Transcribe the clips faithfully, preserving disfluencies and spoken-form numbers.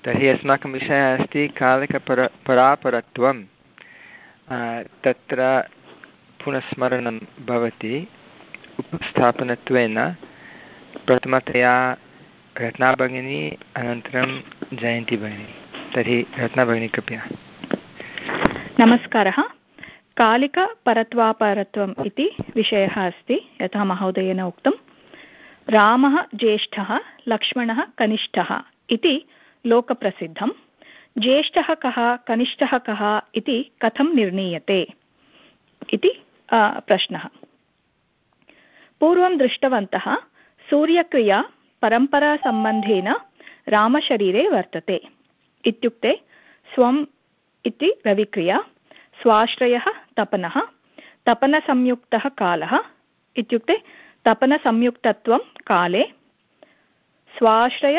तर्हि अस्माकं विषयः अस्ति कालिकपर परापरत्वं। तत्र पुनस्मरणं भवति उपस्थापनत्वेन प्रथमतया रत्नाभगिनी अनन्तरं जयन्ती भगिनी। तर्हि रत्नाभगिनी कृपया। नमस्कारः। कालिकपरत्वापरत्वम् इति विषयः अस्ति। यथा महोदयेन उक्तं, रामः ज्येष्ठः लक्ष्मणः कनिष्ठः इति लोकप्रसिद्धं। ज्येष्ठः कः कनिष्ठः कः इति कथं निर्णीयते इति प्रश्नः। पूर्वं दृष्टवन्तः सूर्यक्रिया परम्परासम्बन्धेन रामशरीरे वर्तते। इत्युक्ते स्वम् इति रविक्रिया, स्वाश्रयः तपनः, तपनसंयुक्तः कालः इत्युक्ते तपनसंयुक्तत्वं काले, स्वाश्रय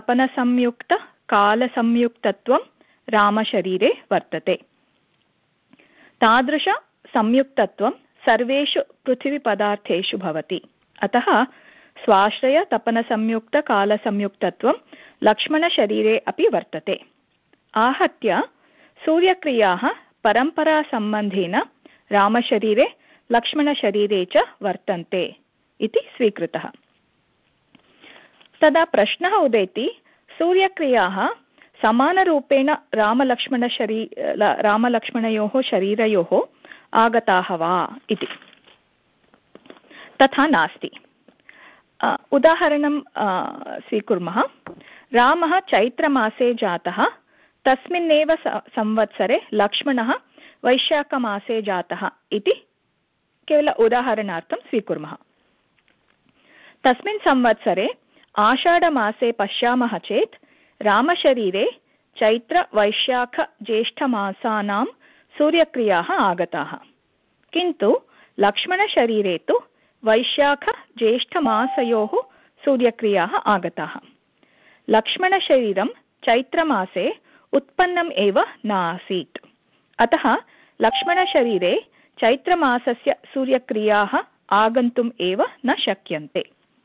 तपनसंयुक्तकालसंयुक्तत्वं रामशरीरे वर्तते। तादृशसंयुक्तत्वं सर्वेषु पृथिवीपदार्थेषु भवति। अतः स्वाश्रय तपनसंयुक्तकालसंयुक्तत्वं लक्ष्मणशरीरे अपि वर्तते। आहत्य सूर्यक्रियाः परम्परासम्बन्धेन रामशरीरे लक्ष्मणशरीरे च वर्तन्ते इति स्वीकृतः। तदा प्रश्नः उदेति, सूर्यक्रियाः समानरूपेण रामलक्ष्मणशरी रामलक्ष्मणयोः शरीरयोः आगताः वा इति। तथा नास्ति। उदाहरणं स्वीकुर्मः। रामः चैत्रमासे जातः, तस्मिन्नेव संवत्सरे लक्ष्मणः वैशाखमासे जातः इति केवल उदाहरणार्थं स्वीकुर्मः। तस्मिन् संवत्सरे आषाढमासे पश्यामः चेत् रामशरीरे चैत्रवैशाखज्येष्ठमासानां सूर्यक्रियाः आगताः, किन्तु लक्ष्मणशरीरे तु वैशाखज्येष्ठमासयोः सूर्यक्रियाः आगताः। लक्ष्मणशरीरं चैत्रमासे उत्पन्नम् एव न आसीत्। अतः लक्ष्मणशरीरे चैत्रमासस्य सूर्यक्रियाः आगन्तुम् एव न शक्यन्ते।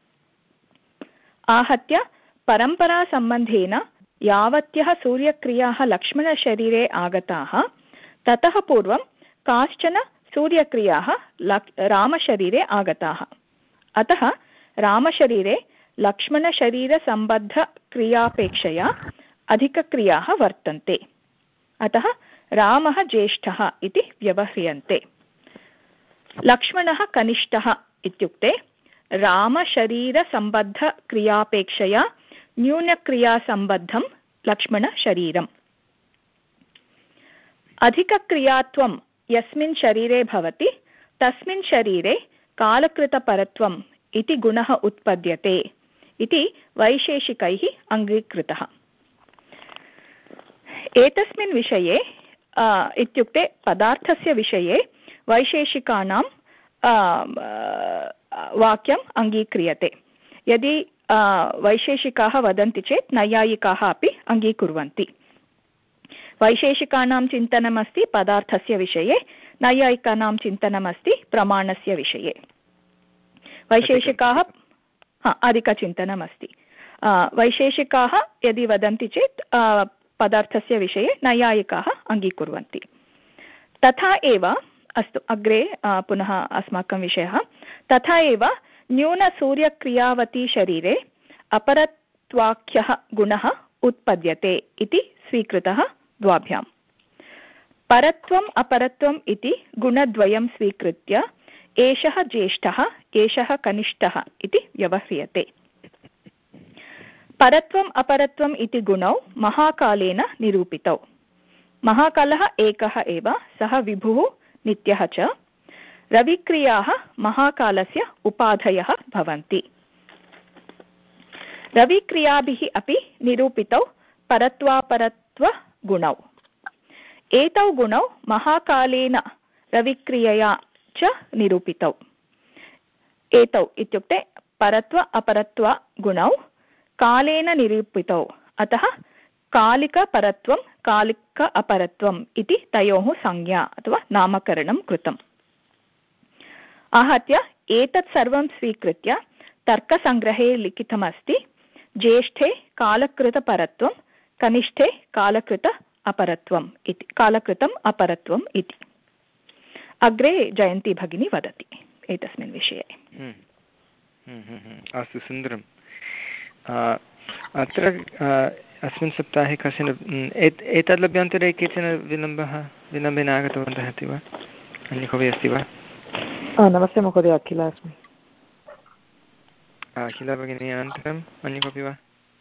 आहत्य परम्परासम्बन्धेन यावत्यः सूर्यक्रियाः लक्ष्मणशरीरे आगताः, ततः पूर्वं काश्चन सूर्यक्रियाः रामशरीरे आगताः। अतः रामशरीरे लक्ष्मणशरीरसम्बद्धक्रियापेक्षया अधिकक्रियाः वर्तन्ते। अतः रामः ज्येष्ठः इति व्यवह्रियन्ते। लक्ष्मणः कनिष्ठः इत्युक्ते रामशरीरसम्बद्धक्रियापेक्षया न्यूनक्रियासम्बद्धं लक्ष्मणशरीरम्। अधिकक्रियात्वं यस्मिन् शरीरे भवति तस्मिन् शरीरे कालकृतपरत्वम् इति गुणः उत्पद्यते इति वैशेषिकैः अङ्गीकृतः। एतस्मिन् विषये इत्युक्ते पदार्थस्य विषये वैशेषिकानां वाक्यम् अङ्गीक्रियते। यदि वैशेषिकाः वदन्ति चेत् नैयायिकाः अपि अङ्गीकुर्वन्ति। वैशेषिकानां चिन्तनमस्ति पदार्थस्य विषये, नैयायिकानां चिन्तनमस्ति प्रमाणस्य विषये। वैशेषिकाः अधिकचिन्तनमस्ति। वैशेषिकाः यदि वदन्ति चेत् पदार्थस्य विषये नैयायिकाः अङ्गीकुर्वन्ति। तथा एव अस्तु, अग्रे पुनः अस्माकं विषयः। तथा एव न्यूनसूर्यक्रियावती शरीरे अपरत्वाख्यः गुणः उत्पद्यते इति स्वीकृतः द्वाभ्यां। परत्वम् अपरत्वम् इति गुणद्वयं स्वीकृत्य एषः ज्येष्ठः एषः कनिष्ठः इति व्यवह्रियते। परत्वम् अपरत्वम् इति गुणौ महाकालेन निरूपितौ। महाकालः एकः एव, सः विभुः नित्यः च। रविक्रियाः महाकालस्य उपाधयः भवन्ति। रविक्रियाभिः अपि निरूपितौ परत्वापरत्वगुणौ। एतौ गुणौ महाकालेन रविक्रियया च निरूपितौ। एतौ इत्युक्ते परत्व अपरत्व गुणौ कालेन निरूपितौ। अतः कालिकपरत्वं कालिक अपरत्वम् इति तयोः संज्ञा अथवा नामकरणं कृतम्। आहत्य एतत् सर्वं स्वीकृत्य तर्कसङ्ग्रहे लिखितमस्ति। ज्येष्ठे कालकृतपरत्वं कनिष्ठे कालकृत अपरत्वम् इति कालकृतम् अपरत्वम् इति अग्रे जयन्ती भगिनी वदति एतस्मिन् विषये। अस्तु, सुन्दरम्। अत्र अस्मिन् सप्ताहे कश्चन एतद् लभ्यान्तरे केचन विलम्बः विलम्बेन आगतवन्तः अस्ति वा? अन्य कोऽपि अस्ति वा? नमस्ते महोदय, अखिला अस्मि। अखिला भगिनी, अनन्तरम् अन्य कोऽपि वा?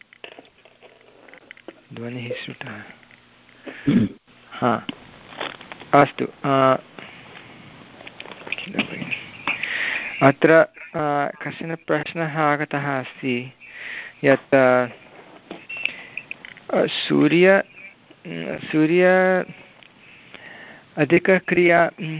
ध्वनिः श्रुतः। हा, अस्तु। अत्र कश्चन प्रश्नः आगतः अस्ति यत् सूर्य सूर्य अधिकक्रिया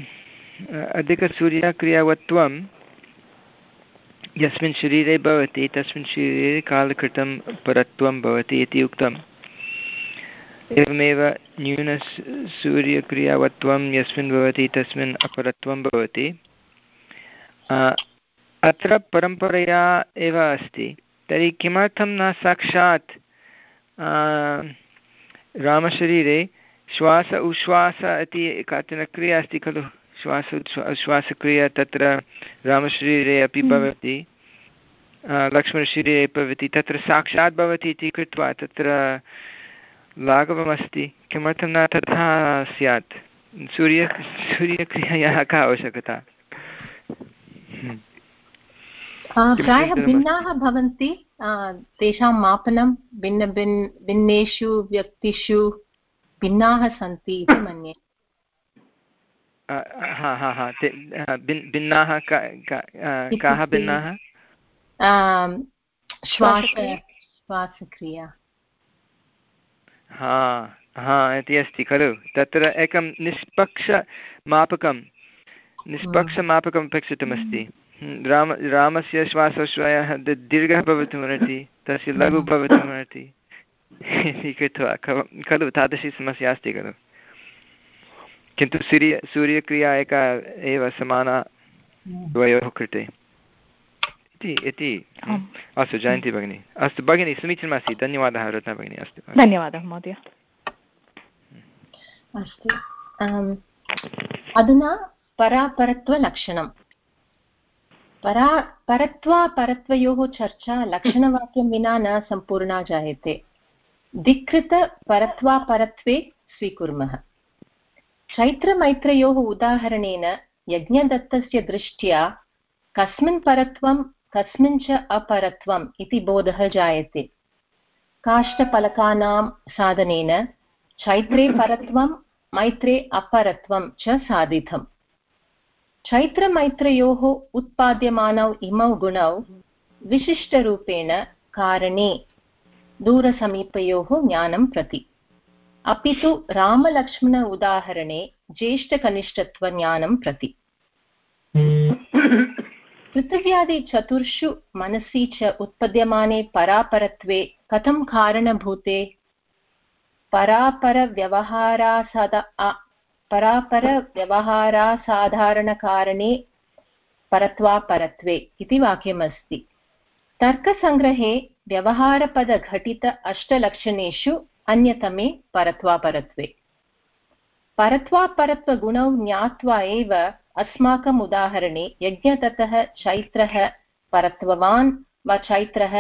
अधिकसूर्यक्रियावत्वं यस्मिन् शरीरे भवति तस्मिन् शरीरे कालकृतं परत्वं भवति इति उक्तम्। एवमेव न्यूनसूर्यक्रियावत्वं यस्मिन् भवति तस्मिन् अपरत्वं भवति। अत्र परम्परया एव अस्ति। तर्हि किमर्थं न साक्षात् रामशरीरे श्वास उश्वास इति काचन क्रिया अस्ति खलु, श्वास उश्वासक्रिया तत्र रामशरीरे अपि भवति, लक्ष्मणशरीरे भवति, तत्र साक्षात् भवति इति कृत्वा तत्र लाघवमस्ति। किमर्थं न तथा स्यात्? सूर्य सूर्यक्रियायाः का आवश्यकता? प्रायः भिन्नाः भवन्ति, तेषां मापनं भिन्न भिन्न भिन्नेषु व्यक्तिषु भिन्नाः सन्ति इति मन्ये। हा हा हा भिन्नाः काः भिन्नाः? श्वासक्रिया। हा हा इति अस्ति खलु। तत्र एकं निष्पक्षमापकं निष्पक्षमापकम् अपेक्षितमस्ति। राम रामस्य श्वासोश्वासः दीर्घः भवितुमर्हति, तस्य लघु भवितुमर्हति इति कृत्वा खलु तादृशी समस्या अस्ति खलु। किन्तु सूर्य सूर्यक्रिया एका एव समाना द्वयोः कृते इति। अस्तु जयन्ती भगिनी। अस्तु भगिनी, समीचीनमस्ति, धन्यवादः रत्ना भगिनी। अस्तु, धन्यवादः महोदय। अस्तु, अधुना परापरत्वलक्षणं। परा परत्वापरत्वयोः चर्चा लक्षणवाक्यं विना न सम्पूर्णा जायते। धिक्कृतपरत्वापरत्वे स्वीकुर्मः। चैत्रमैत्रयोः उदाहरणेन यज्ञदत्तस्य दृष्ट्या कस्मिन् परत्वं कस्मिन् च अपरत्वम् इति बोधः जायते। काष्ठफलकानां साधनेन चैत्रे परत्वं मैत्रे अपरत्वं च साधितम्। चैत्रमैत्रयोः उत्पाद्यमानौ इमौ गुणौ विशिष्टरूपेण कारणे दूरसमीपयोः ज्ञानं प्रति, अपि तु रामलक्ष्मण उदाहरणे ज्येष्ठकनिष्ठत्वज्ञानं प्रति। पृथिव्यादिचतुर्षु मनसि च उत्पद्यमाने परापरत्वे कथं कारणभूते परापरव्यवहारासाद परापरव्यवहारासाधारणकारणे परत्वापरत्वे इति वाक्यमस्ति। तर्कसङ्ग्रहे व्यवहारपदघटित अष्टलक्षणेषु अन्यतमे परत्वापरत्वे। परत्वापरत्वगुणौ ज्ञात्वा एव अस्माकम् उदाहरणे यज्ञदत्तः चैत्रः परत्ववान् वा चैत्रः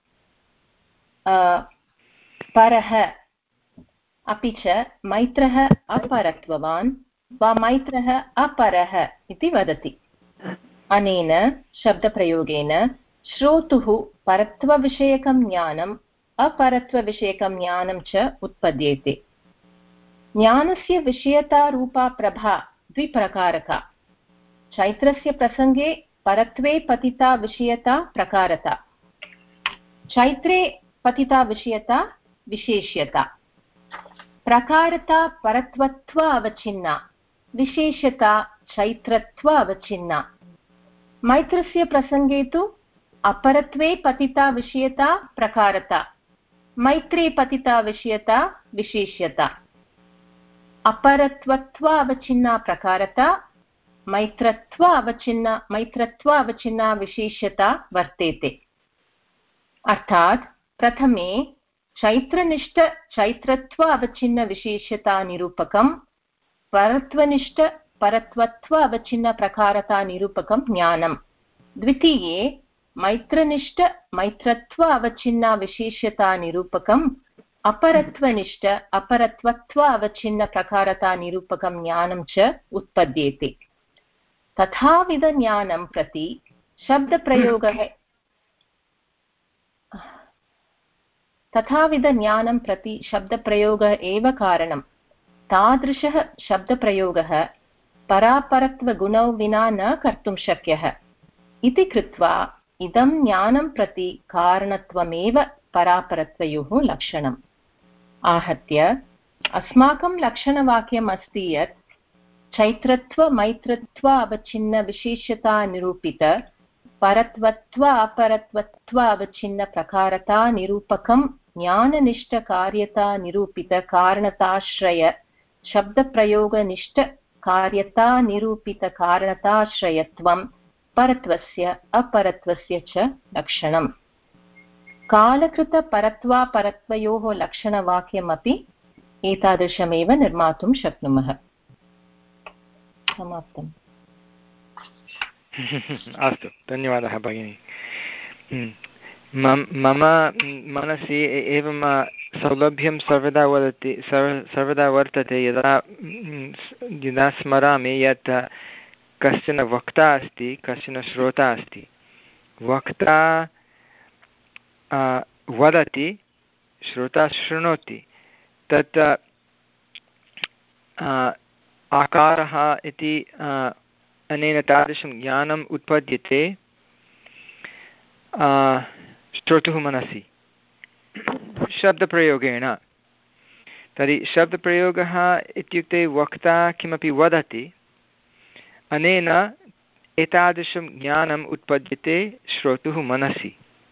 परः अपि च मैत्रः अपरत्ववान् वा मैत्रः अपरः इति वदति। अनेन शब्दप्रयोगेन श्रोतुः परत्वविषयकं ज्ञानम् अपरत्वविषयकं ज्ञानं च उत्पद्येते। ज्ञानस्य विषयतारूपा प्रभा द्विप्रकारका। चैत्रस्य प्रसङ्गे परत्वे पतिता विषयता प्रकारता, चैत्रे पतिता विषयता विशेष्यता। प्रकारता परत्वत्व अवचिन्ना, विशेषता चैत्रत्व अवचिन्ना। मैत्रस्य प्रसङ्गे तु अपरत्वे पतिता विषयता प्रकारता, मैत्रे पतिता विषयता विशेष्यता। अपरत्वत्व अवचिन्ना प्रकारता, मैत्रत्व अवचिन्ना मैत्रत्व अवचिन्ना विशेष्यता वर्तेते। अर्थात् प्रथमे चैत्रनिष्ठ चैत्रत्व अवच्छिन्नविशेषतानिरूपकं परत्वनिष्ठ परत्वत्व अवच्छिन्नप्रकारतानिरूपकं ज्ञानं। द्वितीये मैत्रनिष्ठ मैत्रत्व अवच्छिन्नविशेषतानिरूपकम् अपरत्वनिष्ठ अपरत्वत्व अवच्छिन्नप्रकारतानिरूपकं ज्ञानं च उत्पद्येते। तथाविधज्ञानं प्रति शब्दप्रयोगः तथाविधज्ञानं प्रति शब्दप्रयोगः एव कारणं। तादृशः शब्दप्रयोगः परापरत्वगुणौ विना न कर्तुं शक्यः इति कृत्वा इदं ज्ञानं प्रति कारणत्वमेव परापरत्वयोः लक्षणम्। आहत्य अस्माकं लक्षणवाक्यम् अस्ति यत् चैत्रत्व मैत्रत्व अवच्छिन्नविशेषतानिरूपित परत्वत्व अपरत्वत्व अवच्छिन्नप्रकारतानिरूपकं ज्ञाननिष्ठकार्यतानिरूपितकारणताश्रय शब्दप्रयोगनिष्ठकार्यतानिरूपितकारणताश्रयत्वं परत्वस्य अपरत्वस्य च लक्षणम्। कालकृतपरत्वापरत्वयोः लक्षणवाक्यमपि एतादृशमेव निर्मातुं शक्नुमः। समाप्तम्। अस्तु, धन्यवादः भगिनी। मम मनसि एवं सौलभ्यं सर्वदा वदति सर्वदा वर्तते यदा यदा स्मरामि यत् कश्चन वक्ता अस्ति, कश्चन श्रोता अस्ति। वक्ता वदति, श्रोता शृणोति। तत् आकारः इति अनेन तादृशं ज्ञानम् उत्पद्यते श्रोतुः मनसि शब्दप्रयोगेण। तर्हि शब्दप्रयोगः इत्युक्ते वक्ता किमपि वदति, अनेन एतादृशं ज्ञानम् उत्पद्यते श्रोतुः मनसि।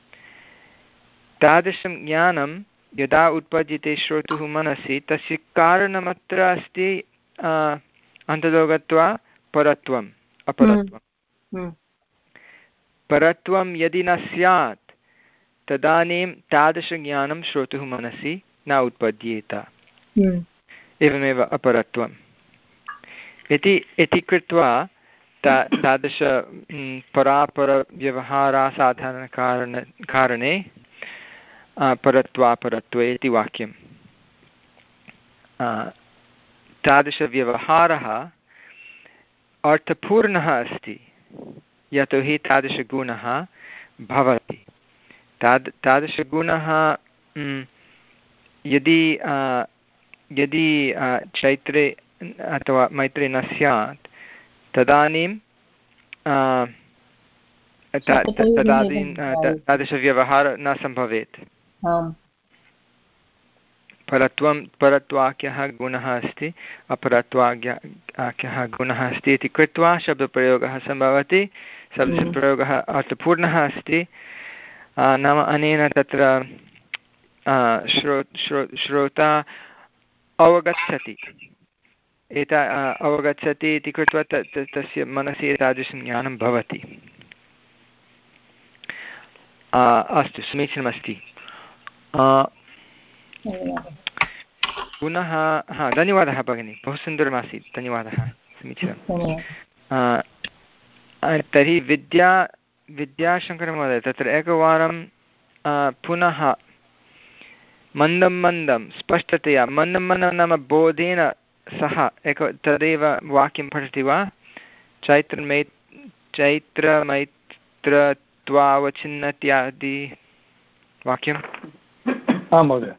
तादृशं ज्ञानं यदा उत्पद्यते श्रोतुः मनसि, तस्य कारणमत्र अस्ति अन्ततो गत्वा परत्वम् अपरत्वम्। परत्वं यदि न स्यात् तदानीं तादृशज्ञानं श्रोतुः मनसि न उत्पद्येत। एवमेव अपरत्वम् इति इति कृत्वा ता तादृश परापरव्यवहारासाधारणकारण कारणे परत्वापरत्वे इति वाक्यं। तादृशव्यवहारः अर्थपूर्णः अस्ति, यतोहि तादृशगुणः भवति। ताद् तादृशगुणः यदि यदि चैत्रे अथवा मैत्रे न स्यात् तदानीं तदानीं तादृशव्यवहारः न सम्भवेत्। परत्वं परत्वाख्यः गुणः अस्ति, अपरत्वाख्यः गुणः अस्ति इति कृत्वा शब्दप्रयोगः सम्भवति। शब्दप्रयोगः अर्थपूर्णः अस्ति, नाम अनेन तत्र श्रो श्रो श्रोता अवगच्छति एता अवगच्छति इति कृत्वा तस्य मनसि एतादृशं ज्ञानं भवति। अस्तु, समीचीनमस्ति। पुनः हा धन्यवादः भगिनी, बहु सुन्दरमासीत्, धन्यवादः, समीचीनं। तर्हि विद्या विद्याशङ्करमहोदय तत्र एकवारं पुनः मन्दं मन्दं स्पष्टतया मन्दं मन्दं नाम बोधेन सह एक तदेव वाक्यं पठति वा? चैत्रमै चैत्रमैत्रत्वावच्छिन्नत्यादि वाक्यम्। आं महोदय।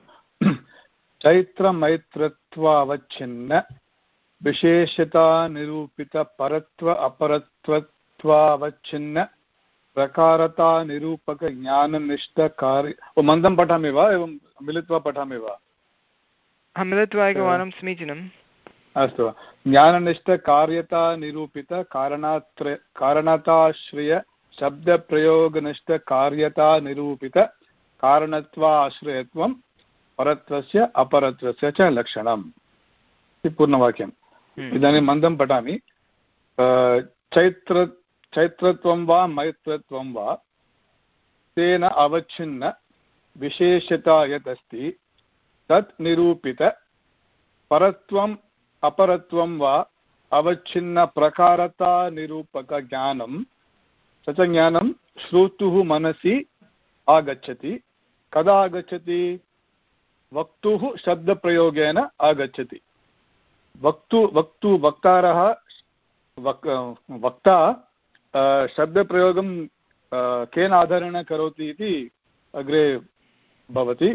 चैत्रमैत्रत्वावच्छिन्न विशेषतानिरूपितपरत्व अपरत्वत्वावच्छिन्न प्रकारतानिरूपकज्ञाननिष्ठकार्य। मन्दं पठामि वा एवं मिलित्वा पठामि वा? मिलित्वा एकवारं, समीचीनम्। अस्तु। ज्ञाननिष्ठकार्यतानिरूपितकारणात्र कारणताश्रय शब्दप्रयोगनिष्ठकार्यतानिरूपितकारणत्वाश्रयत्वं परत्वस्य अपरत्वस्य च लक्षणम् इति पूर्णवाक्यम्। इदानीं मन्दं पठामि। चैत्र चैत्रत्वं वा मैत्रत्वं वा तेन अवच्छिन्न विशेषता यत् अस्ति तत् निरूपित परत्वम् अपरत्वं वा अवच्छिन्नप्रकारतानिरूपकज्ञानं स च ज्ञानं श्रोतुः मनसि आगच्छति। कदा आगच्छति? वक्तुः शब्दप्रयोगेन आगच्छति। वक्तु वक्तु वक्तारः वक् वक्ता शब्दप्रयोगं केन आधारेण करोति इति अग्रे भवति।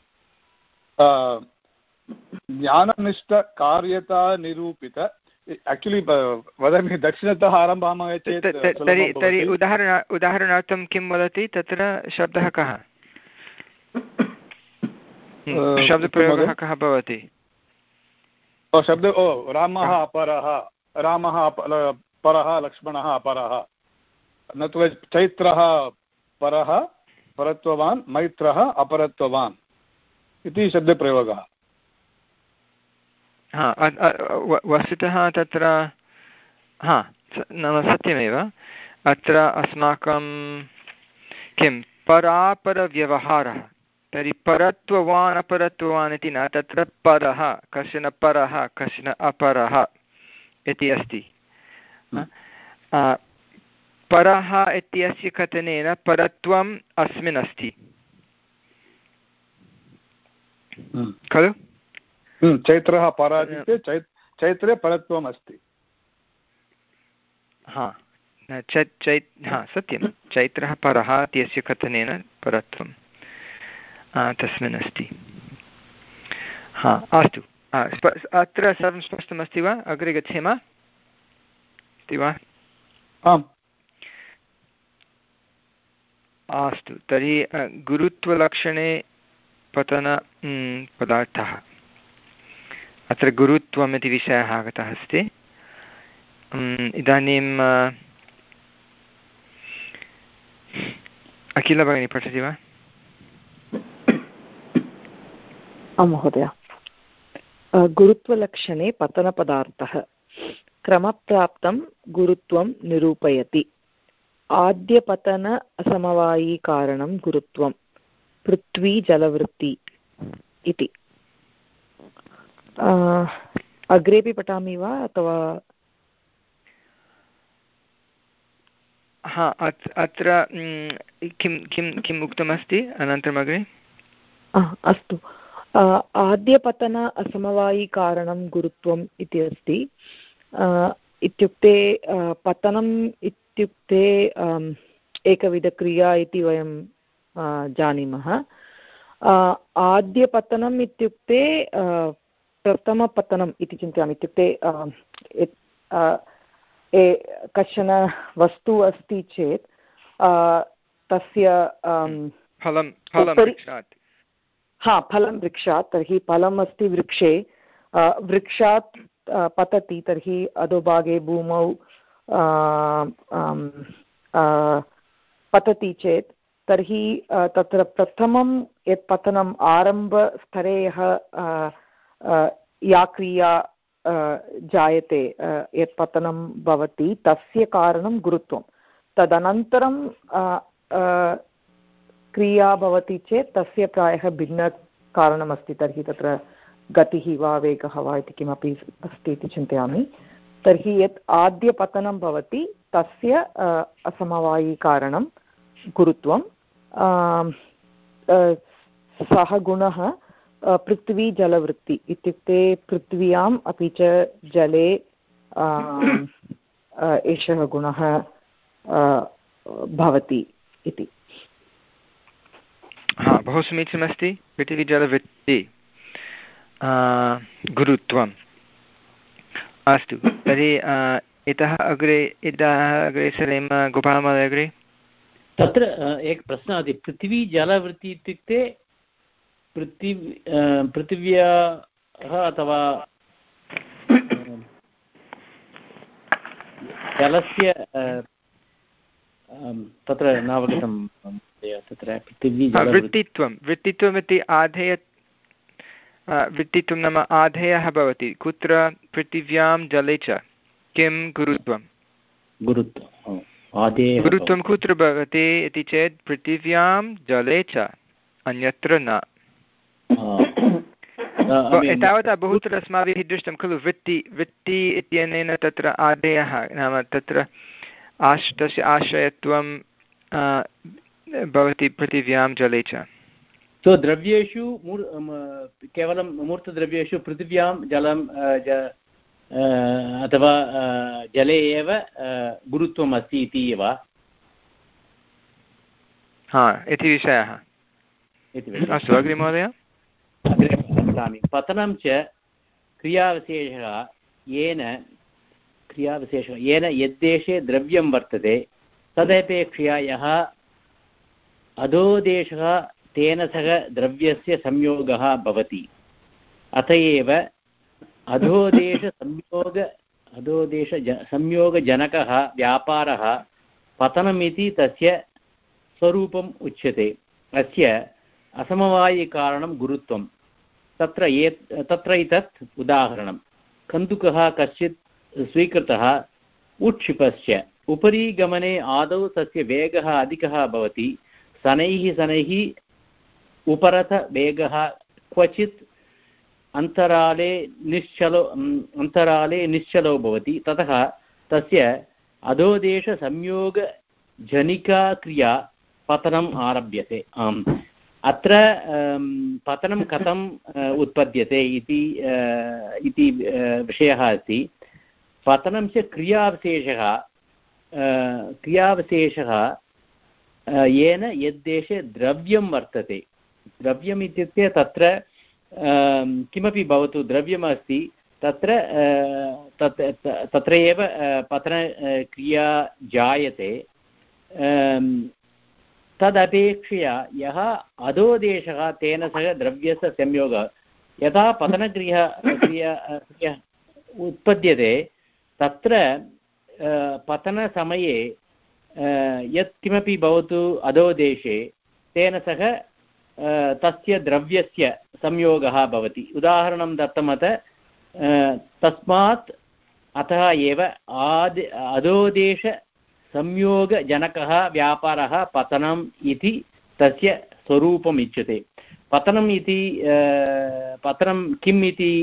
ज्ञाननिष्ठकार्यता निरूपित एक्चुलि वदामि दक्षिणतः आरम्भामः चेत् तर्हि तर्हि उदाहरण उदाहरणार्थं किं वदति तत्र शब्दः कः शब्दप्रयोगः कः भवति? ओ शब्द ओ रामः अपरः रामः परः लक्ष्मणः अपरः न तु चैत्रः परः परत्ववान् मैत्रः अपरत्ववान् इति शब्दप्रयोगः। हा वस्तुतः तत्र हा नाम सत्यमेव अत्र अस्माकं किं परापरव्यवहारः तर्हि परत्ववान् अपरत्ववान् इति न तत्र परः कश्चन परः कश्चन अपरः इति अस्ति। परः इत्यस्य कथनेन परत्वम् अस्मिन् अस्ति खलु? चैत्रः परः इत्युक्ते चै चैत्रे परत्वम् अस्ति। हा चै चै हा सत्यं चैत्रः परः इत्यस्य कथनेन परत्वं तस्मिन् अस्ति। हा अस्तु अत्र सर्वं स्पष्टमस्ति वा? अग्रे गच्छेम अस्ति वा? आम् अस्तु तर्हि गुरुत्वलक्षणे पतन पदार्थः अत्र गुरुत्वम् इति विषयः आगतः अस्ति। इदानीं अखिल भगिनी पठति वा? आं महोदय। गुरुत्वलक्षणे पतनपदार्थः क्रमप्राप्तं गुरुत्वं निरूपयति। आद्यपतन असमवायिकारणं गुरुत्वं पृथ्वी जलवृत्ति इति। अग्रेपि पठामि वा अथवा? हा अत्र किं किं किम् उक्तमस्ति अनन्तरम् अग्रे? अस्तु आद्यपतन असमवायिकारणं गुरुत्वम् इति अस्ति। इत्युक्ते पतनम् इत्युक्ते एकविधक्रिया इति वयं जानीमः। आद्यपतनम् इत्युक्ते प्रथमपतनम् इति चिन्तयामि। इत्युक्ते कश्चन वस्तु अस्ति चेत् तस्य फलं फलं वृक्षात् हा फलं वृक्षात् तर्हि फलम् अस्ति वृक्षे वृक्षात् पतति तर्हि अधोभागे भूमौ पतति चेत् तर्हि तत्र प्रथमं यत् पतनम् आरम्भस्तरे यः या क्रिया जायते यत् पतनं भवति तस्य कारणं गुरुत्वं। तदनन्तरं क्रिया भवति चेत् तस्य प्रायः भिन्नकारणमस्ति। तर्हि तत्र गतिः वा वेगः वा इति किमपि अस्ति इति चिन्तयामि। तर्हि यत् आद्यपतनं भवति तस्य असमवायिकारणं गुरुत्वं। सः गुणः पृथ्वी जलवृत्ति इत्युक्ते पृथ्व्याम् अपि च जले एषः गुणः भवति इति। हा बहु समीचीनमस्ति। पृथ्वी जलवृत्ति गुरुत्वम्। अस्तु तर्हि इतः अग्रे इतः अग्रे सरेम गोपालमहोदय अग्रे। तत्र एकः प्रश्नः अस्ति। पृथ्वी जलवृत्ति इत्युक्ते पृथ्वी पृथिव्याः अथवा जलस्य तत्र नावगतं तत्र पृथिवी वृत्तित्वं वृत्तित्वम् इति आधेय वृत्तित्वं नाम आधेयः भवति कुत्र पृथिव्यां जले च किं गुरुत्वं गुरुत्वं गुरुत्वं कुत्र भवति इति चेत् पृथिव्यां जले च अन्यत्र न। एतावता बहुत्र अस्माभिः दृष्टं खलु वृत्ति वृत्ति इत्यनेन तत्र आदेयः नाम तत्र आश् तस्य आश्रयत्वं भवति पृथिव्यां जले च। सो द्रव्येषु केवलं मूर्तद्रव्येषु पृथिव्यां जलं अथवा जले एव गुरुत्वम् अस्ति इति वा? हा इति विषयः। अस्तु अग्रे महोदय। अग्रे पठामि। पतनं च क्रियाविशेषः येन क्रियाविशेषः येन यद्देशे द्रव्यं वर्तते तदपेक्षया यः अधोदेशः तेन सह द्रव्यस्य संयोगः भवति। अत एव अधोदेशसंयोग अधोदेश संयोगजनकः व्यापारः पतनमिति तस्य स्वरूपम् उच्यते। अस्य असमवायिकारणं गुरुत्वं। तत्र ये तत्र एतत् उदाहरणं कन्दुकः कश्चित् स्वीकृतः उत्क्षिपश्च उपरि गमने आदौ तस्य वेगः अधिकः भवति। शनैः शनैः उपरतवेगः क्वचित् अन्तराले निश्चलो अन्तराले निश्चलो भवति। ततः तस्य अधोदेशसंयोगजनिका क्रिया पतनम् आरभ्यते। आम् अत्र पतनं कथम् उत्पद्यते इति इति विषयः अस्ति। पतनं च क्रियाविशेषः क्रियाविशेषः येन यद्देशे द्रव्यं वर्तते। द्रव्यम् इत्युक्ते तत्र किमपि भवतु द्रव्यमस्ति तत्र तत् तत्र एव पतनक्रिया जायते। तदपेक्षया यः अधोदेशः तेन सह द्रव्यस्य संयोगः यथा पतनक्रिया क्रिया क्रिया उत्पद्यते तत्र पतनसमये यत् किमपि भवतु अधोदेशे तेन सह तस्य द्रव्यस्य संयोगः भवति। उदाहरणं दत्तमत तस्मात् अतः एव आद् अधोदेश संयोगजनकः व्यापारः पतनम् इति तस्य स्वरूपम् उच्यते। पतनम् इति पतनं किम् इति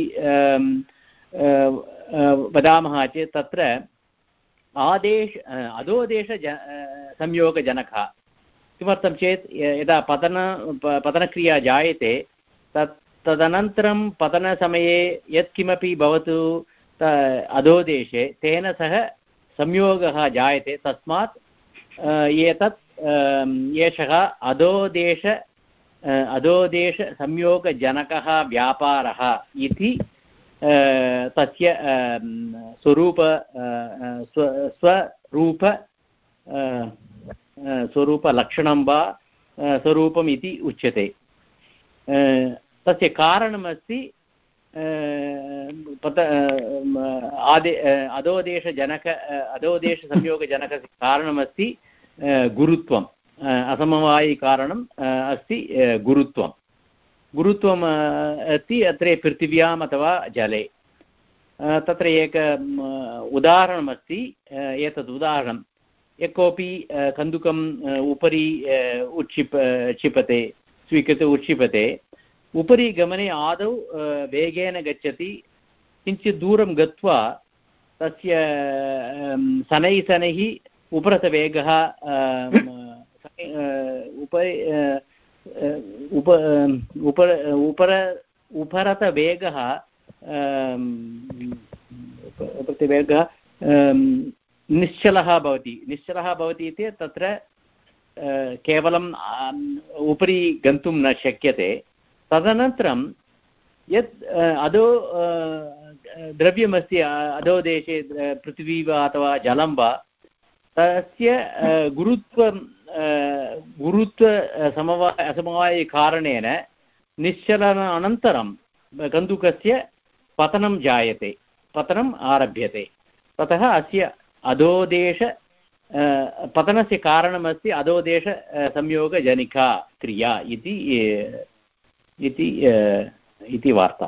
वदामः चेत् तत्र आदेश अधोदेश संयोगजनकः। किमर्थं चेत् यदा पतन पतनक्रिया जायते तत् तदनन्तरं पतनसमये यत्किमपि भवतु अधोदेशे तेन सह संयोगः जायते। तस्मात् एतत् एषः अधोदेश अधोदेशसंयोगजनकः व्यापारः इति तस्य स्वरूप स्वरूप स्वरूपलक्षणं वा स्वरूपम् इति उच्यते। तस्य कारणमस्ति पत आदे अधोदेशजनक अधोदेशसंयोगजनकस्य कारणमस्ति गुरुत्वम्। असमवायिकारणम् अस्ति गुरुत्वं। गुरुत्वम् अस्ति अत्र पृथिव्याम् अथवा जले। तत्र एक उदाहरणमस्ति। एतत् उदाहरणं यः कोऽपि कन्दुकम् उपरि उत्क्षिप क्षिपते स्वीकृत्य उत्क्षिपते उपरि गमने आदौ वेगेन गच्छति। किञ्चित् दूरं गत्वा तस्य शनैः शनैः उपरतवेगः उपरि उप उपर उपर उपरतवेगः उपरतवेगः निश्चलः भवति। निश्चलः भवति इति तत्र केवलं उपरि गन्तुं न शक्यते। तदनन्तरं यत् अधो द्रव्यमस्ति अधोदेशे पृथिवी वा अथवा जलं वा तस्य गुरुत्वं गुरुत्व समवा असमवायिकारणेन निश्चलनानन्तरं कन्दुकस्य पतनं जायते पतनम् आरभ्यते। ततः अस्य अधोदेश पतनस्य कारणमस्ति अधोदेश संयोगजनिका क्रिया इति इति इति वार्ता।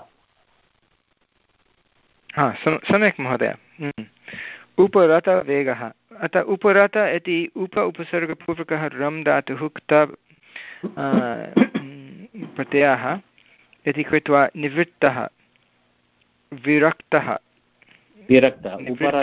हा सम्यक् महोदय। उपरतवेगः अतः उपरत इति उप उपसर्गपूर्वकः रम् धातुः क्तब् प्रत्ययः इति कृत्वा निवृत्तः विरक्तः विरक्तः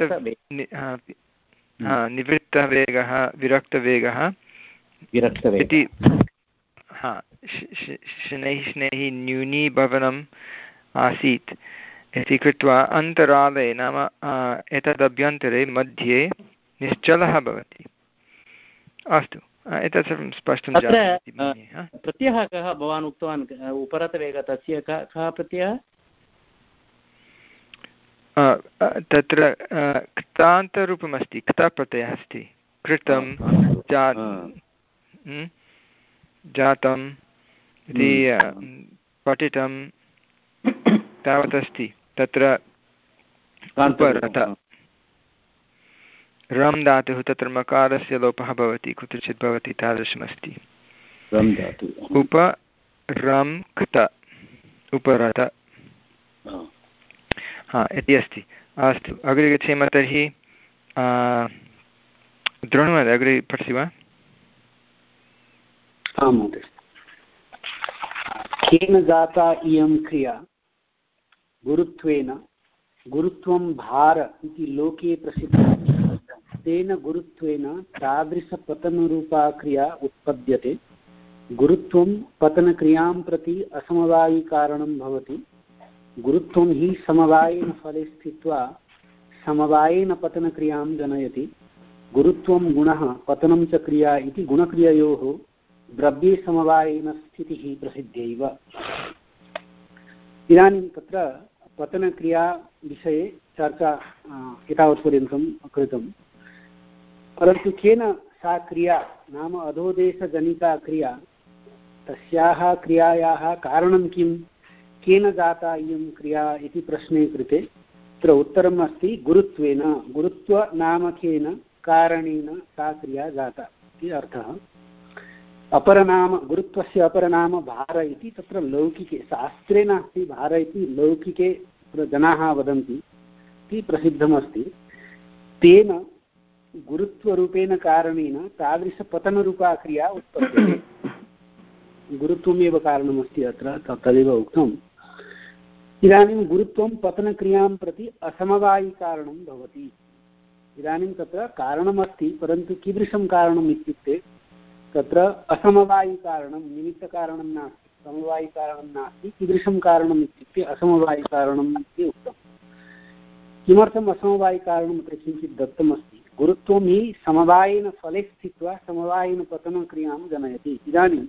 निवृत्तवेगः विरक्तवेगः विरक्तवेगः इति हा शनैः शनैः न्यूनीभवनम् आसीत् इति कृत्वा अन्तराले नाम एतदभ्यन्तरे मध्ये निश्चलः भवति। अस्तु एतत् सर्वं स्पष्टं जातम्। प्रत्ययः कः भवान् उक्तवान् उपरतवेगः तस्य कः प्रत्ययः तत्र कृतान्तरूपमस्ति कृतप्रत्ययः अस्ति कृतं जातम् इति पठितं तावत् अस्ति तत्र उपरत रम् धातुः तत्र मकारस्य लोपः भवति कुत्रचित् भवति तादृशमस्ति उप रम् कृत उपरत हा इति अस्ति। अस्तु अग्रे गच्छेम तर्हि द्रोणमहोदय अग्रे पठसि वा? आं महोदय। केन जाता इयं क्रिया गुरुत्वेन गुरुत्वं भार इति लोके प्रसिद्धं तेन गुरुत्वेन तादृशपतनरूपा क्रिया उत्पद्यते। गुरुत्वं पतनक्रियां प्रति असमवायिकारणं भवति। गुरुत्वं हि समवायेन फले स्थित्वा समवायेन पतनक्रियां जनयति। गुरुत्वं गुणः पतनं च क्रिया इति गुणक्रिययोः द्रव्ये समवायेन स्थितिः प्रसिद्ध्यैव। इदानीं तत्र पतनक्रियाविषये चर्चा एतावत्पर्यन्तं कृतं, परन्तु केन सा क्रिया नाम अधोदेशजनिता क्रिया तस्याः क्रियायाः कारणं किं, केन जाता इयं क्रिया इति प्रश्ने कृते तत्र उत्तरम् अस्ति गुरुत्वेन। गुरुत्वनामकेन कारणेन सा क्रिया जाता इति अर्थः। अपरनाम गुरुत्वस्य अपरनाम भार इति तत्र लौकिके शास्त्रे नास्ति, भार इति लौकिके जनाः वदन्ति इति प्रसिद्धमस्ति। तेन गुरुत्वरूपेण कारणेन तादृशपतनरूपा क्रिया उत्पद्यते। गुरुत्वमेव कारणमस्ति अत्र तदेव उक्तम्। इदानीं गुरुत्वं पतनक्रियां प्रति असमवायिकारणं भवति। इदानीं तत्र कारणमस्ति, परन्तु कीदृशं कारणम् इत्युक्ते तत्र असमवायिकारणं, निमित्तकारणं नास्ति, समवायिकारणं नास्ति। कीदृशं कारणम् इत्युक्ते असमवायिकारणम् इति उक्तम्। किमर्थम् असमवायिकारणम् अत्र किञ्चित् दत्तमस्ति। गुरुत्वं हि समवायेन फले स्थित्वा समवायेन पतनक्रियां जनयति। इदानीं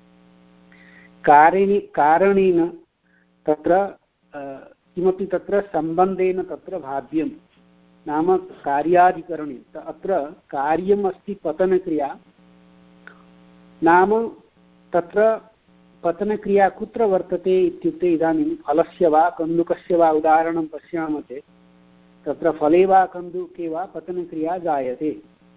कारेण कारणेन तत्र किमपि तत्र सम्बन्धेन तत्र भाव्यं नाम कार्याधिकरणे अत्र कार्यम् अस्ति पतनक्रिया नाम तत्र पतनक्रिया कुत्र वर्तते इत्युक्ते इदानीं फलस्य वा कन्दुकस्य वा उदाहरणं पश्यामः चेत् तत्र फले वा कन्दुके वा पतनक्रिया जायते।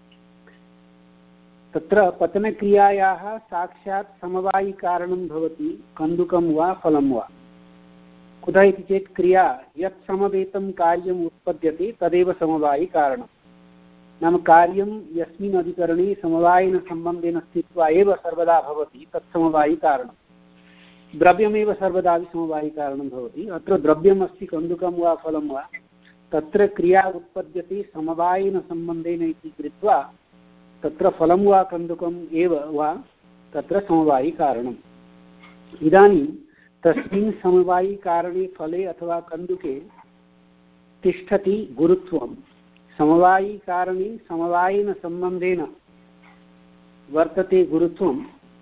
तत्र पतनक्रियायाः साक्षात् समवायिकारणं भवति कन्दुकं वा फलं वा। कुतः इति चेत् क्रिया यत् समवेतं कार्यम् उत्पद्यते तदेव समवायिकारणं। नाम कार्यं यस्मिन् अधिकरणे समवायेन सम्बन्धेन स्थित्वा एव सर्वदा भवति तत् समवायिकारणं। द्रव्यमेव सर्वदा समवायिकारणं भवति। अत्र द्रव्यमस्ति कन्दुकं वा फलं वा, तत्र क्रिया उत्पद्यते समवायेन सम्बन्धेन इति कृत्वा तत्र फलं वा कन्दुकम् एव वा तत्र समवायिकारणम्। इदानीं तस्मिन् समवायिकारणे फले अथवा कन्दुके तिष्ठति गुरुत्वं। समवायिकारणे समवायेन सम्बन्धेन वर्तते गुरुत्वम्।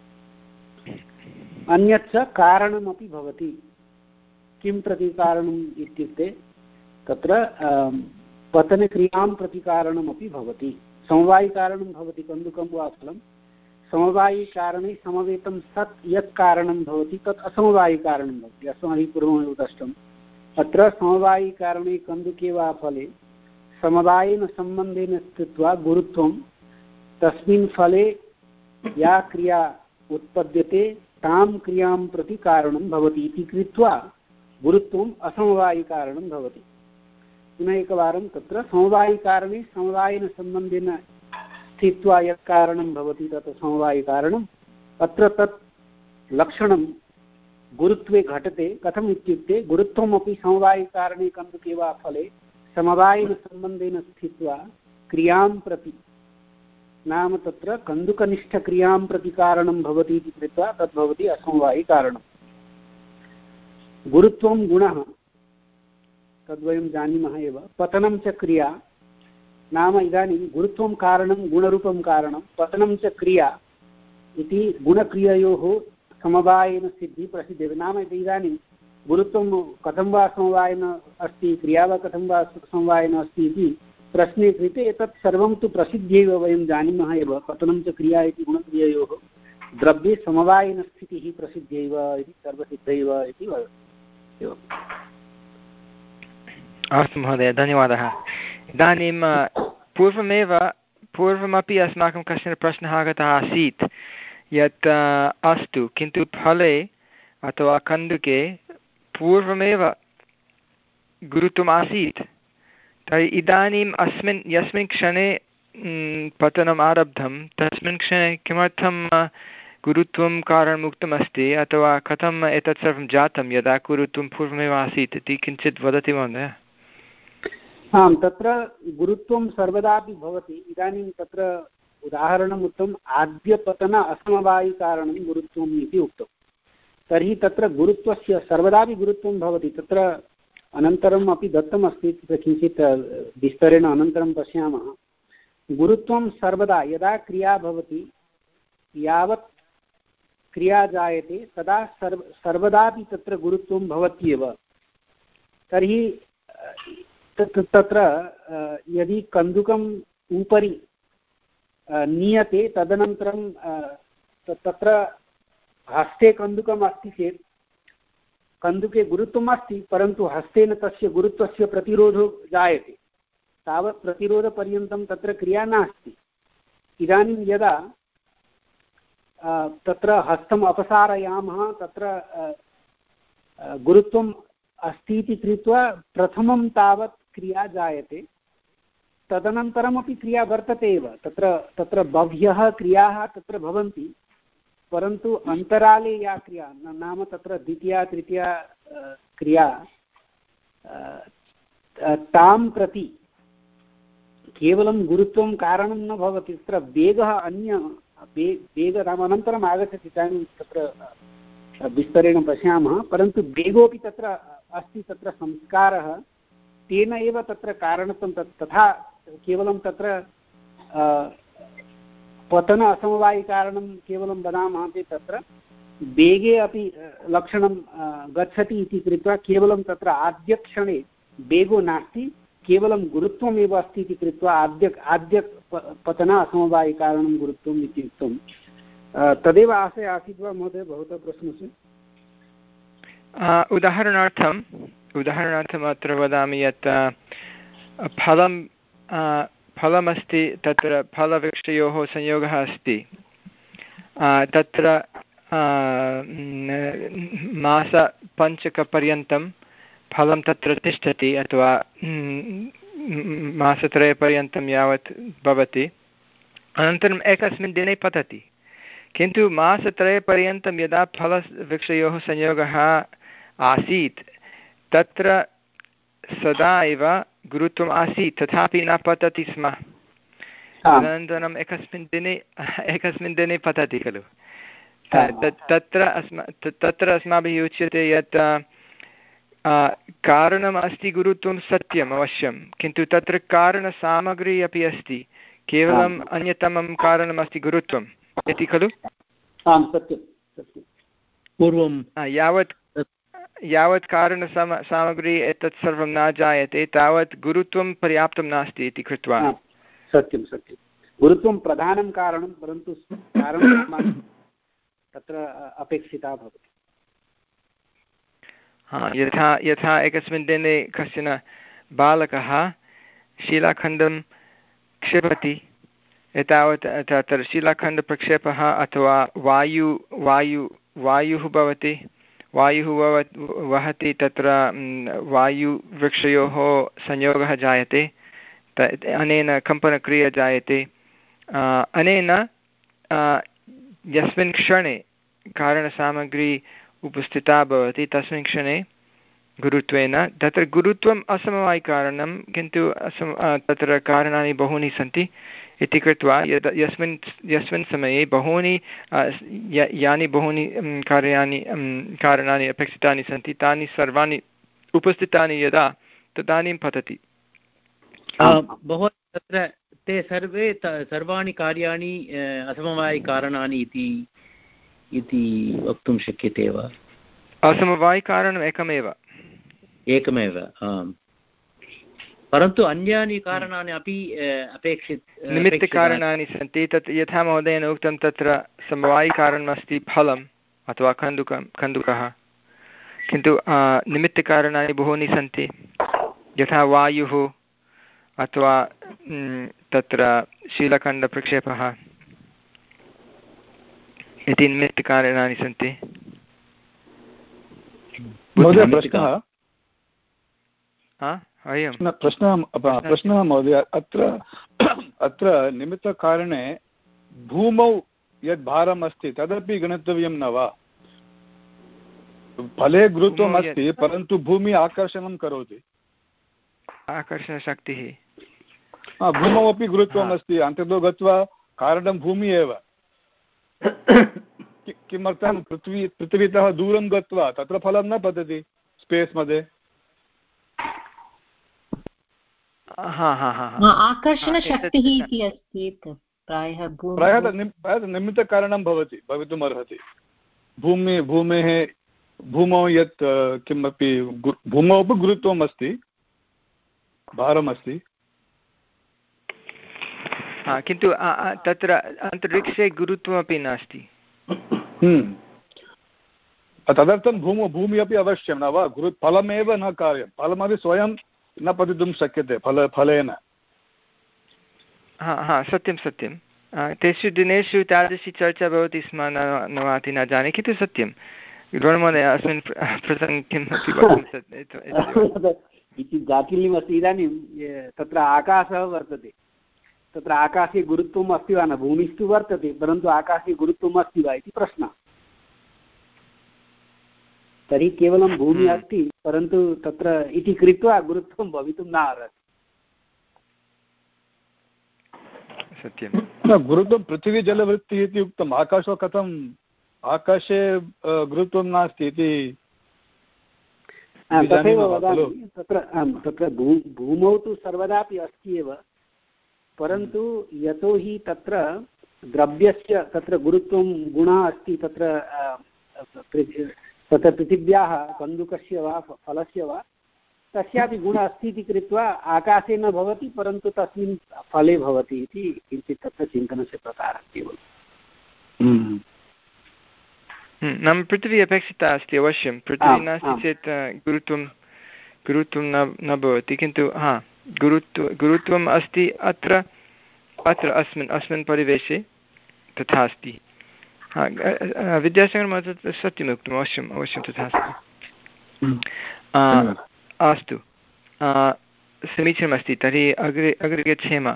अन्यच्च कारणमपि भवति। किं प्रति कारणम् इत्युक्ते तत्र पतनक्रियां प्रति कारणमपि भवति। समवायिकारणं भवति कन्दुकं वा फलं, समवायिकारणे समवेतं सत् यत् कारणं भवति तत् असमवायिकारणं भवति। अस्माभिः पूर्वमेव दृष्टम्। अत्र समवायिकारणे कन्दुके वा फले समवायेन सम्बन्धेन स्थित्वा गुरुत्वं तस्मिन् फले या क्रिया उत्पद्यते तां क्रियां प्रति कारणं भवति इति कृत्वा गुरुत्वम् असमवायिकारणं भवति। पुनः एकवारं तत्र समवायिकारणे समवायेन सम्बन्धेन स्थित्वा यत् कारणं भवति तत् समवायिकारणम्। अत्र तत् लक्षणं गुरुत्वे घटते। कथम् इत्युक्ते गुरुत्वमपि समवायिकारणे कन्दुके वा फले समवायेन सम्बन्धेन स्थित्वा क्रियां प्रति नाम तत्र कन्दुकनिष्ठक्रियां प्रति कारणं भवति इति कृत्वा तद् भवति असमवायिकारणम्। गुरुत्वं गुणः तद्वयं जानीमः एव। पतनं च क्रिया नाम इदानीं गुरुत्वं कारणं गुणरूपं कारणं, पतनं च क्रिया इति गुणक्रिययोः समवायेन सिद्धिः प्रसिद्ध्यते। नाम इदानीं गुरुत्वं कथं वा समवायेन अस्ति, क्रिया वा कथं वा समवायेन अस्ति इति प्रश्ने कृते एतत् सर्वं तु प्रसिद्ध्यैव वयं जानीमः एव। पतनं च क्रिया इति गुणक्रिययोः द्रव्ये समवायेन स्थितिः प्रसिद्ध्यैव इति सर्वसिद्धैव इति वदति। अस्तु महोदय, धन्यवादः। इदानीं पूर्वमेव पूर्वमपि अस्माकं कश्चन प्रश्नः आगतः आसीत् यत् अस्तु किन्तु फले अथवा कन्दुके पूर्वमेव गुरुत्वम् आसीत्, तर्हि इदानीम् अस्मिन् यस्मिन् क्षणे पतनम् आरब्धं तस्मिन् क्षणे किमर्थं गुरुत्वं कारणम् उक्तमस्ति अथवा कथम् एतत् सर्वं जातं यदा गुरुत्वं पूर्वमेव आसीत् इति किञ्चित् वदति महोदय? आम्, तत्र गुरुत्वं सर्वदापि भवति। इदानीं तत्र उदाहरणम् उक्तम्, आद्यपतन असमवायिकारणं गुरुत्वम् इति उक्तं। तर्हि तत्र गुरुत्वस्य सर्वदापि गुरुत्वं भवति। तत्र अनन्तरम् अपि दत्तमस्ति, तत्र किञ्चित् विस्तरेण अनन्तरं पश्यामः। गुरुत्वं सर्वदा यदा क्रिया भवति, यावत् क्रिया जायते तदा सर्व सर्वदापि तत्र गुरुत्वं भवत्येव। तर्हि तत्र यदि कन्दुकम् उपरि नीयते तदनन्तरं तत्र हस्ते कन्दुकम् अस्ति चेत् कन्दुके गुरुत्वम् अस्ति, परन्तु हस्तेन तस्य गुरुत्वस्य प्रतिरोधो जायते। तावत् प्रतिरोधपर्यन्तं तत्र क्रिया नास्ति। इदानीं यदा तत्र हस्तम् अपसारयामः तत्र गुरुत्वम् अस्ति इति कृत्वा प्रथमं तावत् क्रिया जायते, तदनन्तरमपि क्रिया वर्तते एव। तत्र तत्र बह्व्यः क्रियाः तत्र भवन्ति, परन्तु अन्तराले या क्रिया नाम तत्र द्वितीया तृतीया क्रिया तां प्रति केवलं गुरुत्वं कारणं न भवति। तत्र वेगः अन्य वेग नाम अनन्तरम् आगच्छति, इदानीं तत्र विस्तरेण पश्यामः। परन्तु वेगोऽपि तत्र अस्ति, तत्र संस्कारः तेन एव तत्र कारणत्वं तथा केवलं तत्र पतन असमवायिकारणं केवलं वदामः चेत् तत्र वेगे अपि लक्षणं गच्छति इति कृत्वा केवलं तत्र आद्यक्षणे वेगो नास्ति, केवलं गुरुत्वमेव अस्ति इति कृत्वा आद्य आद्य पतन असमवायिकारणं गुरुत्वम् इति उक्तं। तदेव आशय आसीत् वा महोदय भवतः प्रश्नस्य? उदाहरणार्थम् उदाहरणार्थम् अत्र वदामि यत् फलं फलमस्ति, तत्र फलवृक्षयोः संयोगः अस्ति, तत्र मासपञ्चकपर्यन्तं फलं तत्र तिष्ठति अथवा मासत्रयपर्यन्तं यावत् भवति, अनन्तरम् एकस्मिन् दिने पतति। किन्तु मासत्रयपर्यन्तं यदा फलवृक्षयोः संयोगः आसीत् तत्र सदा एव गुरुत्वम् आसीत्, तथापि न पतति स्म। अनन्तरम् एकस्मिन् दिने एकस्मिन् दिने पतति खलु। तत्र अस्मा तत्र अस्माभिः उच्यते यत् कारणम् अस्ति गुरुत्वं सत्यम् अवश्यं, किन्तु तत्र कारणसामग्री अपि अस्ति, केवलम् अन्यतमं कारणमस्ति गुरुत्वम् इति खलु। पूर्वं यावत् यावत् कारणसाम सामग्री एतत् सर्वं न जायते तावत् गुरुत्वं पर्याप्तं नास्ति इति कृत्वा। सत्यं सत्यं, गुरुत्वं प्रधानं कारणं, परन्तु कारणं तत्र अपेक्षिता भवति। हा, यथा यथा एकस्मिन् दिने कश्चन बालकः शिलाखण्डं क्षिपति, एतावत् तत्र शिलाखण्डप्रक्षेपः अथवा वायु वायु वायुः भवति, वायुः वहति, तत्र वायुवृक्षयोः संयोगः जायते, अनेन कम्पनक्रिया जायते। अनेन यस्मिन् क्षणे कारणसामग्री उपस्थिता भवति तस्मिन् क्षणे गुरुत्वेन तत्र गुरुत्वम् असमवायिकारणं किन्तु असम तत्र कारणानि बहूनि सन्ति इति कृत्वा यद् यस्मिन् यस्मिन् समये बहूनि यानि बहूनि कार्याणि कारणानि अपेक्षितानि सन्ति तानि सर्वाणि उपस्थितानि यदा तदानीं पतति। बहु तत्र ते सर्वे सर्वाणि कार्याणि असमवायिकारणानि इति इति वक्तुं शक्यते वा? असमवायिकारणम् एकमेव एकमेव आम्, परन्तु अन्यानि कारणानि अपि अपेक्षित निमित्तकारणानि सन्ति। तत् यथा महोदयेन उक्तं तत्र समवायिकारणमस्ति फलम् अथवा कन्दुकं कन्दुकः, किन्तु निमित्तकारणानि बहूनि सन्ति यथा वायुः अथवा तत्र शीलखण्डप्रक्षेपः इति निमित्तकारणानि सन्ति। प्रश्नः प्रश्नः प्रश्नः महोदय, अत्र अत्र निमित्तकारणे भूमौ यद् भारम् अस्ति तदपि गणितव्यं न वा? फले गुरुत्वम् अस्ति परन्तु भूमि आकर्षणं करोति, आकर्षणशक्तिः भूमौ अपि गुरुत्वम् अस्ति, अन्ततो गत्वा कारणं भूमि एव। किमर्थं पृथ्वी पृथिवीतः दूरं गत्वा तत्र फलं न पतति स्पेस् मध्ये। आकर्षणशक्तिः इति अस्ति प्रायः प्रायः निमित्तकारणं भवति भवितुम् अर्हति। भूमि भूमेः भूमौ यत् किमपि भूमौ अपि गुरुत्वम् अस्ति, भारमस्ति, किन्तु तत्र अन्तरिक्षे गुरुत्वमपि नास्ति। तदर्थं भूमौ भूमि अपि अवश्यं न वा? गुरु फलमेव न कार्यं, फलमपि स्वयं न पतितुं शक्यते फल फलेन। हा हा सत्यं सत्यं। तेषु दिनेषु तादृशी चर्चा भवति स्म न वाति न जाने, किन्तु सत्यं गौरमहोदय अस्मिन् प्रसङ्गे किमपि इति जातिल्यमस्ति। इदानीं तत्र आकाशः वर्तते, तत्र आकाशे गुरुत्वम् अस्ति वा न? भूमिस्तु वर्तते परन्तु आकाशे गुरुत्वम् अस्ति वा इति प्रश्नः। तर्हि केवलं भूमिः अस्ति परन्तु तत्र इति कृत्वा गुरुत्वं भवितुं न अर्हति। सत्यं गुरुत्वं पृथिवी जलवृत्तिः इति उक्तम्, आकाशो कथम्? आकाशे गुरुत्वं नास्ति इति तथैव वदामि। तत्र तत्र भू भूमौ तु सर्वदापि अस्ति एव, परन्तु यतोहि तत्र द्रव्यस्य तत्र गुरुत्वं गुणः अस्ति, तत्र तत्र पृथिव्याः कन्दुकस्य वा फलस्य वा तस्यापि गुणः अस्ति इति कृत्वा आकाशे न भवति परन्तु तस्मिन् फले भवति इति किञ्चित् तत्र चिन्तनस्य प्रकारः केवलं। नाम पृथिवी अपेक्षिता अस्ति अवश्यं। पृथिवी नास्ति चेत् गुरुत्वं गुरुत्वं न न भवति, किन्तु हा गुरुत्व गुरुत्वम् अस्ति अत्र अत्र अस्मिन् अस्मिन् परिवेशे तथा अस्ति। हा विद्यासागरमहोदय सत्यमुक्तम्, अवश्यम् अवश्यं तथा अस्ति। अस्तु समीचीनमस्ति। तर्हि अग्रे अग्रे गच्छेम।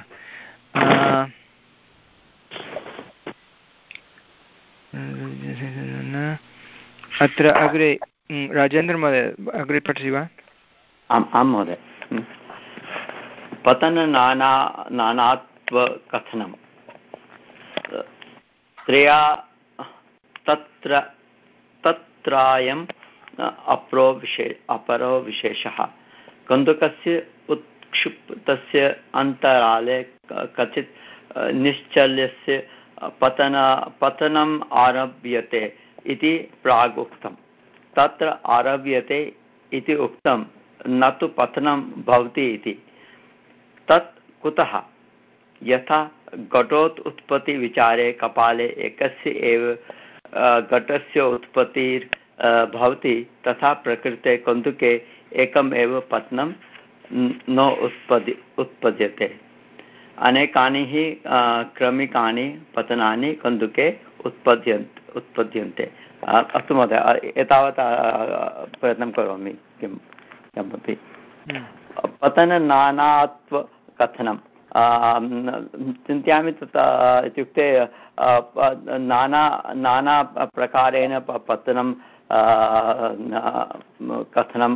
अत्र अग्रे राजेन्द्रमहोदय अग्रे पठति वा? आम् आं महोदय। पतननाना नानात्वकथनं त्र्या तत्र तत्रायम् अपरो विशे अपरो विशेषः कन्दुकस्य उत्क्षिप्तस्य अन्तराले कचित् निश्चल्यस्य पतन पतनम् आरभ्यते इति प्राग् उक्तं। तत्र आरभ्यते इति उक्तं, न तु पतनं भवति इति। तत् कुतः? यथा घटोत् उत्पत्ति विचारे कपाले एकस्य एव घटस्य उत्पत्तिर् भवति, तथा प्रकृते कन्दुके एकम् एव पतनं न उत्पद्य उत्पद्यते। अनेकानि हि क्रमिकानि पतनानि कन्दुके उत्पद्यन्ते उत्पद्यन्ते। अस्तु महोदय, एतावत् प्रयत्नं करोमि किं किमपि। पतननानात्वकथनं चिन्तयामि तत् इत्युक्ते नाना नाना प्रकारेण पतनं कथनं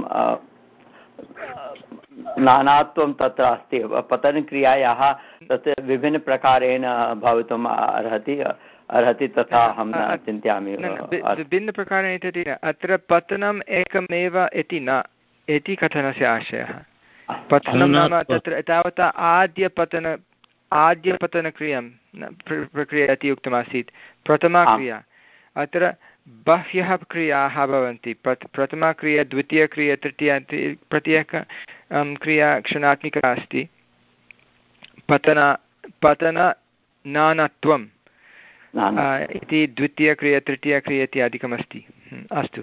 नानात्वं तत्र अस्ति। पतनक्रियायाः तत् विभिन्नप्रकारेण भवितुम् अर्हति अर्हति तथा अहं चिन्तयामि। विभिन्नप्रकारेण इति अत्र पतनम् एकमेव इति न इति कथनस्य आशयः। पतनं नाम तत्र तावता आद्यपतन आद्यपतनक्रियां प्रक्रिया इति उक्तमासीत्। प्रथमा क्रिया अत्र बह्व्यः क्रियाः भवन्ति। प्रथ प्रथमा क्रिया, द्वितीयक्रिया, तृतीया, प्रत्येक क्रिया क्षणात्मिका अस्ति। पतन पतननानत्वम् इति द्वितीयक्रिया, तृतीयक्रिया इत्यादिकमस्ति। अस्तु,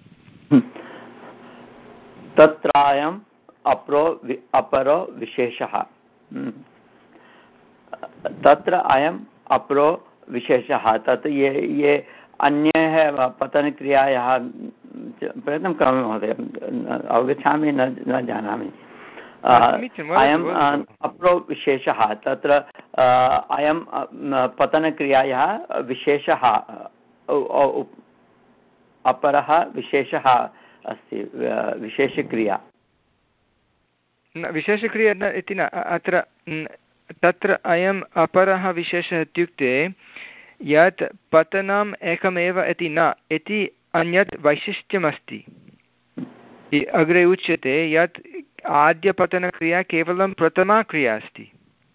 तत्रायम् अपरो अपरो विशेषः। तत्र अयम् अपरो विशेषः। तत् ये ये अन्ये पतनक्रियायाः प्रयत्नं करोमि महोदय, अवगच्छामि न न जानामि। अयम् अपरो विशेषः। तत्र अयं पतनक्रियायाः विशेषः, अपरः विशेषः अस्ति। विशेषक्रिया विशेषक्रिया न इति न अत्र। तत्र अयम् अपरः विशेषः इत्युक्ते यत् पतनम् एकमेव इति न इति अन्यत् वैशिष्ट्यमस्ति। अग्रे उच्यते यत् आद्यपतनक्रिया केवलं प्रथमा क्रिया अस्ति।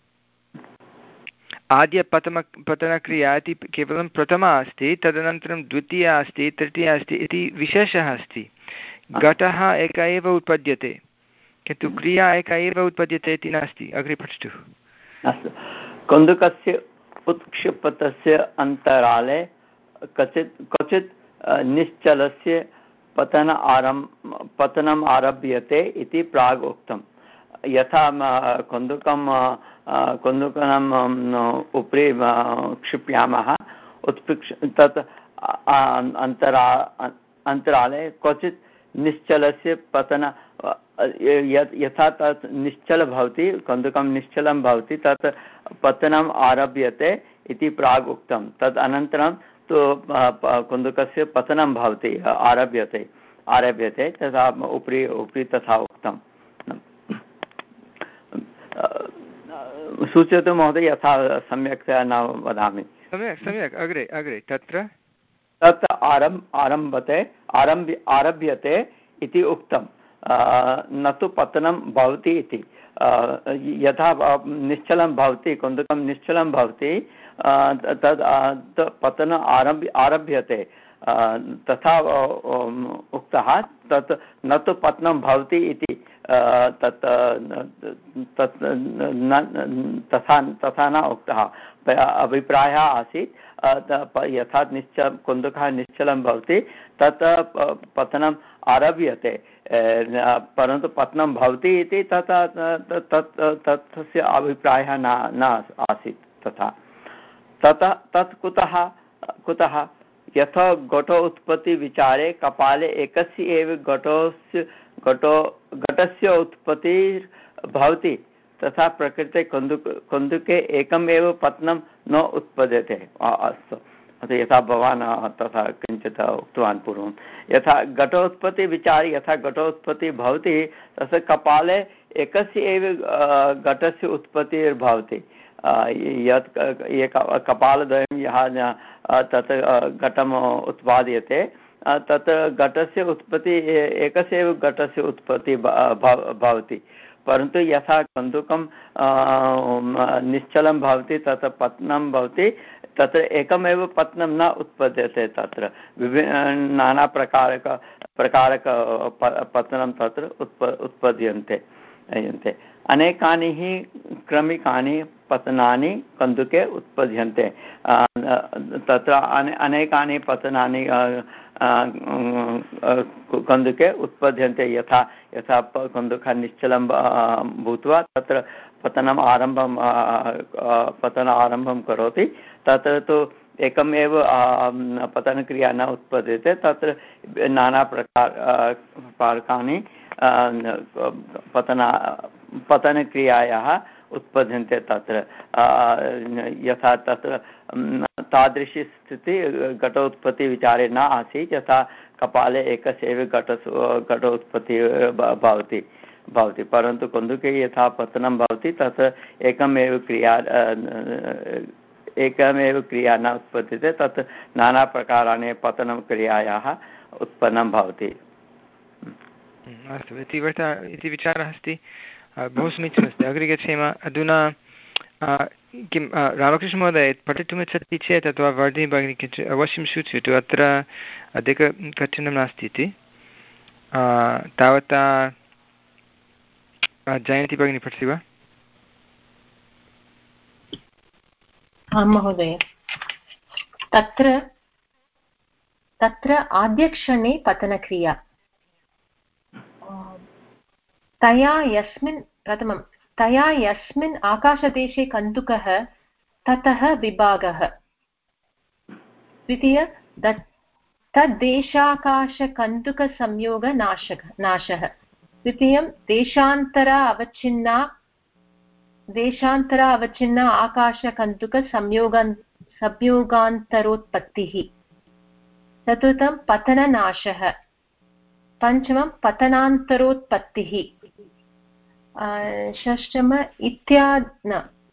आद्यपतम पतनक्रिया इति केवलं प्रथमा अस्ति, तदनन्तरं द्वितीया अस्ति, तृतीया अस्ति इति विशेषः अस्ति। घटः एक एव उत्पद्यते किन्तु क्रिया एका एव उत्पद्यते इति नास्ति। अग्रे पठतु। अस्तु। कन्दुकस्य उत्क्षिपतस्य अन्तराले क्वचित् क्वचित् निश्चलस्य पतन आरम्भ पतनम् आरभ्यते इति प्राग् उक्तं। यथा कन्दुकं कन्दुकम् उपरि क्षिप्यामः, उत्पृक्ष तत् अन्तरा अन्तराले क्वचित् निश्चलस्य पतन यथा तत् निश्चल भवति, कन्दुकं निश्चलं भवति, तत् पतनम् आरभ्यते इति प्राग् उक्तं। तद् अनन्तरं तु कन्दुकस्य पतनं भवति, आरभ्यते आरभ्यते तथा उपरि उपरि तथा उक्तं। सूचयतु महोदय, यथा सम्यक्तया न वदामि। सम्यक् सम्यक् अग्रे अग्रे तत्र तत् आरम् आरम्भते आरभ्य आरभ्यते इति उक्तं, न तु पतनं भवति इति। यथा निश्चलं भवति, कन्दुकं निश्चलं भवति, तद् पतन आरभ्य आरभ्यते तथा उक्तः। तत् न तु पतनं भवति इति तत् तत् तथा तथा न उक्तः। अभिप्रायः आसीत् यथा निश्चल कन्दुकः निश्चलं भवति तत् पतनम् आरभ्यते, परन्तु पतनं भवति इति तथा तत् तस्य अभिप्रायः न न आसीत् तथा। ततः तत् कुतः कुतः यथा घटो उत्पत्तिविचारे कपाले एकस्य एव घटोस्य घटो घटस्य उत्पत्तिर्भवति, तथा प्रकृते कन्दुक कन्दुके एकमेव पतनं न उत्पद्यते। अस्तु, यथा भवान् तथा किञ्चित् उक्तवान् पूर्वं, यथा घटोत्पत्तिविचारे यथा घटोत्पत्तिः भवति तस्य कपाले एकस्य एव घटस्य उत्पत्तिर्भवति। यत् एक कपालद्वयं यः तत् घटम् उत्पाद्यते, तत् घटस्य उत्पत्तिः एकस्य एव घटस्य उत्पत्तिः भवति। परन्तु यथा कन्दुकं निश्चलं भवति तत् पतनं भवति, तत्र एकमेव पतनं न उत्पद्यते। तत्र विभिन्न नानाप्रकारक प्रकारक पतनं तत्र उत्प उत्पद्यन्ते यन्ते। अनेकानि हि क्रमिकानि पतनानि कन्दुके उत्पद्यन्ते। तत्र अनेकानि पतनानि कन्दुके उत्पद्यन्ते। यथा यथा कन्दुकः निश्चलं भूत्वा तत्र पतनम् आरम्भं पतन आरम्भं करोति, तत्र तु एकमेव पतनक्रिया न उत्पद्यते। तत्र नाना प्रकार प्रकारकाणि पतना पतनक्रियायाः उत्पद्यन्ते। तत्र यथा तत्र तादृशी स्थितिः घटोत्पत्तिविचारे न आसीत्। यथा कपाले एकस्य एव घट घट उत्पत्तिः भवति भवति परन्तु कन्दुके यथा पतनं भवति तत्र एकमेव क्रिया एकमेव क्रिया न उत्पद्यते तत् नानाप्रकाराणि पतनं क्रियायाः उत्पन्नं भवति। अस्तु इति इति विचारः अस्ति। बहु समीचीनमस्ति। अग्रे गच्छेम। अधुना किं रामकृष्णमहोदय पठितुमिच्छति चेत् अथवा वर्धिनी भगिनी किञ्चित् अवश्यं सूचयतु। अत्र अधिककठिनं नास्ति इति। तावता जयन्ती भगिनी पठति वा? आं महोदय। तत्र तत्र आद्यक्षणे पतनक्रिया तया यस्मिन् प्रथमं तया यस्मिन् आकाशदेशे कन्दुकः ततः विभागः द्वितीय तद्देशाकाशकन्दुकसंयोगनाशः नाशः तृतीयं देशान्तर अवच्छिन्ना देशान्तर अवच्छिन्ना आकाशकन्दुकसंयोगं संयोगान्तरोत्पत्तिः चतुर्थं पतननाशः पञ्चमं पतनान्तरोत्पत्तिः षष्ठम इत्यादि न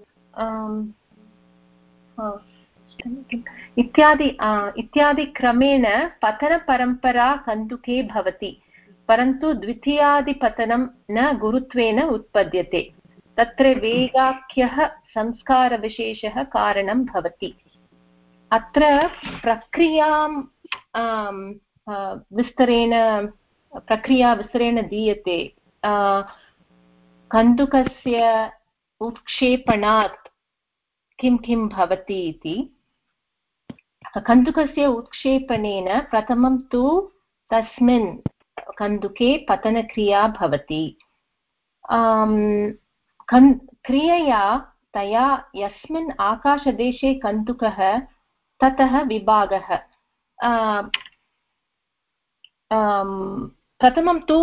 इत्यादि इत्यादि क्रमेण पतनपरम्परा कन्दुके भवति परन्तु द्वितीयादिपतनं न गुरुत्वेन उत्पद्यते तत्र वेगाख्यः संस्कारविशेषः कारणं भवति। अत्र प्रक्रियां विस्तरेण प्रक्रिया विस्तरेण दीयते। कन्दुकस्य उत्क्षेपणात् किं किं भवति इति। कन्दुकस्य उत्क्षेपणेन प्रथमं तु तस्मिन् कन्दुके पतनक्रिया भवति। क्रियया तया यस्मिन् आकाशदेशे कन्दुकः ततः विभागः प्रथमं तु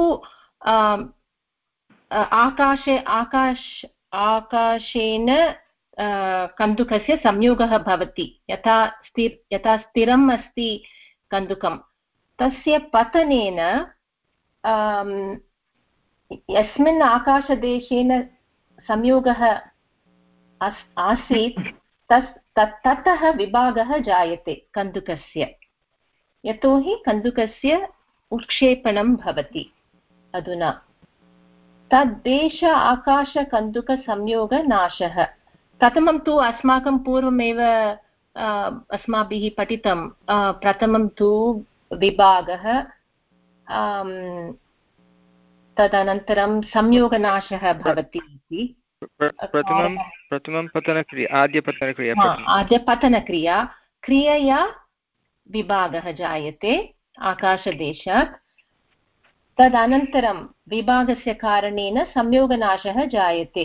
आकाशे आकाश आकाशेन कन्दुकस्य संयोगः भवति। यथा स्थिर यथा स्थिरम् अस्ति कन्दुकं तस्य पतनेन यस्मिन् आकाशदेशेन संयोगः आसीत् तस् ततः विभागः जायते कन्दुकस्य यतोहि कन्दुकस्य उत्क्षेपणं भवति। अधुना तद्देश आकाशकन्दुकसंयोगनाशः प्रथमं तु अस्माकं पूर्वमेव अस्माभिः पठितं। प्रथमं तु विभागः तदनन्तरं संयोगनाशः भवति इति। प्रथमं प्रथमं पतनक्रिया आद्यपतनक्रिया आद्यपतनक्रिया क्रियया विभागः जायते आकाशदेशात् तदनन्तरं विभागस्य कारणेन संयोगनाशः जायते।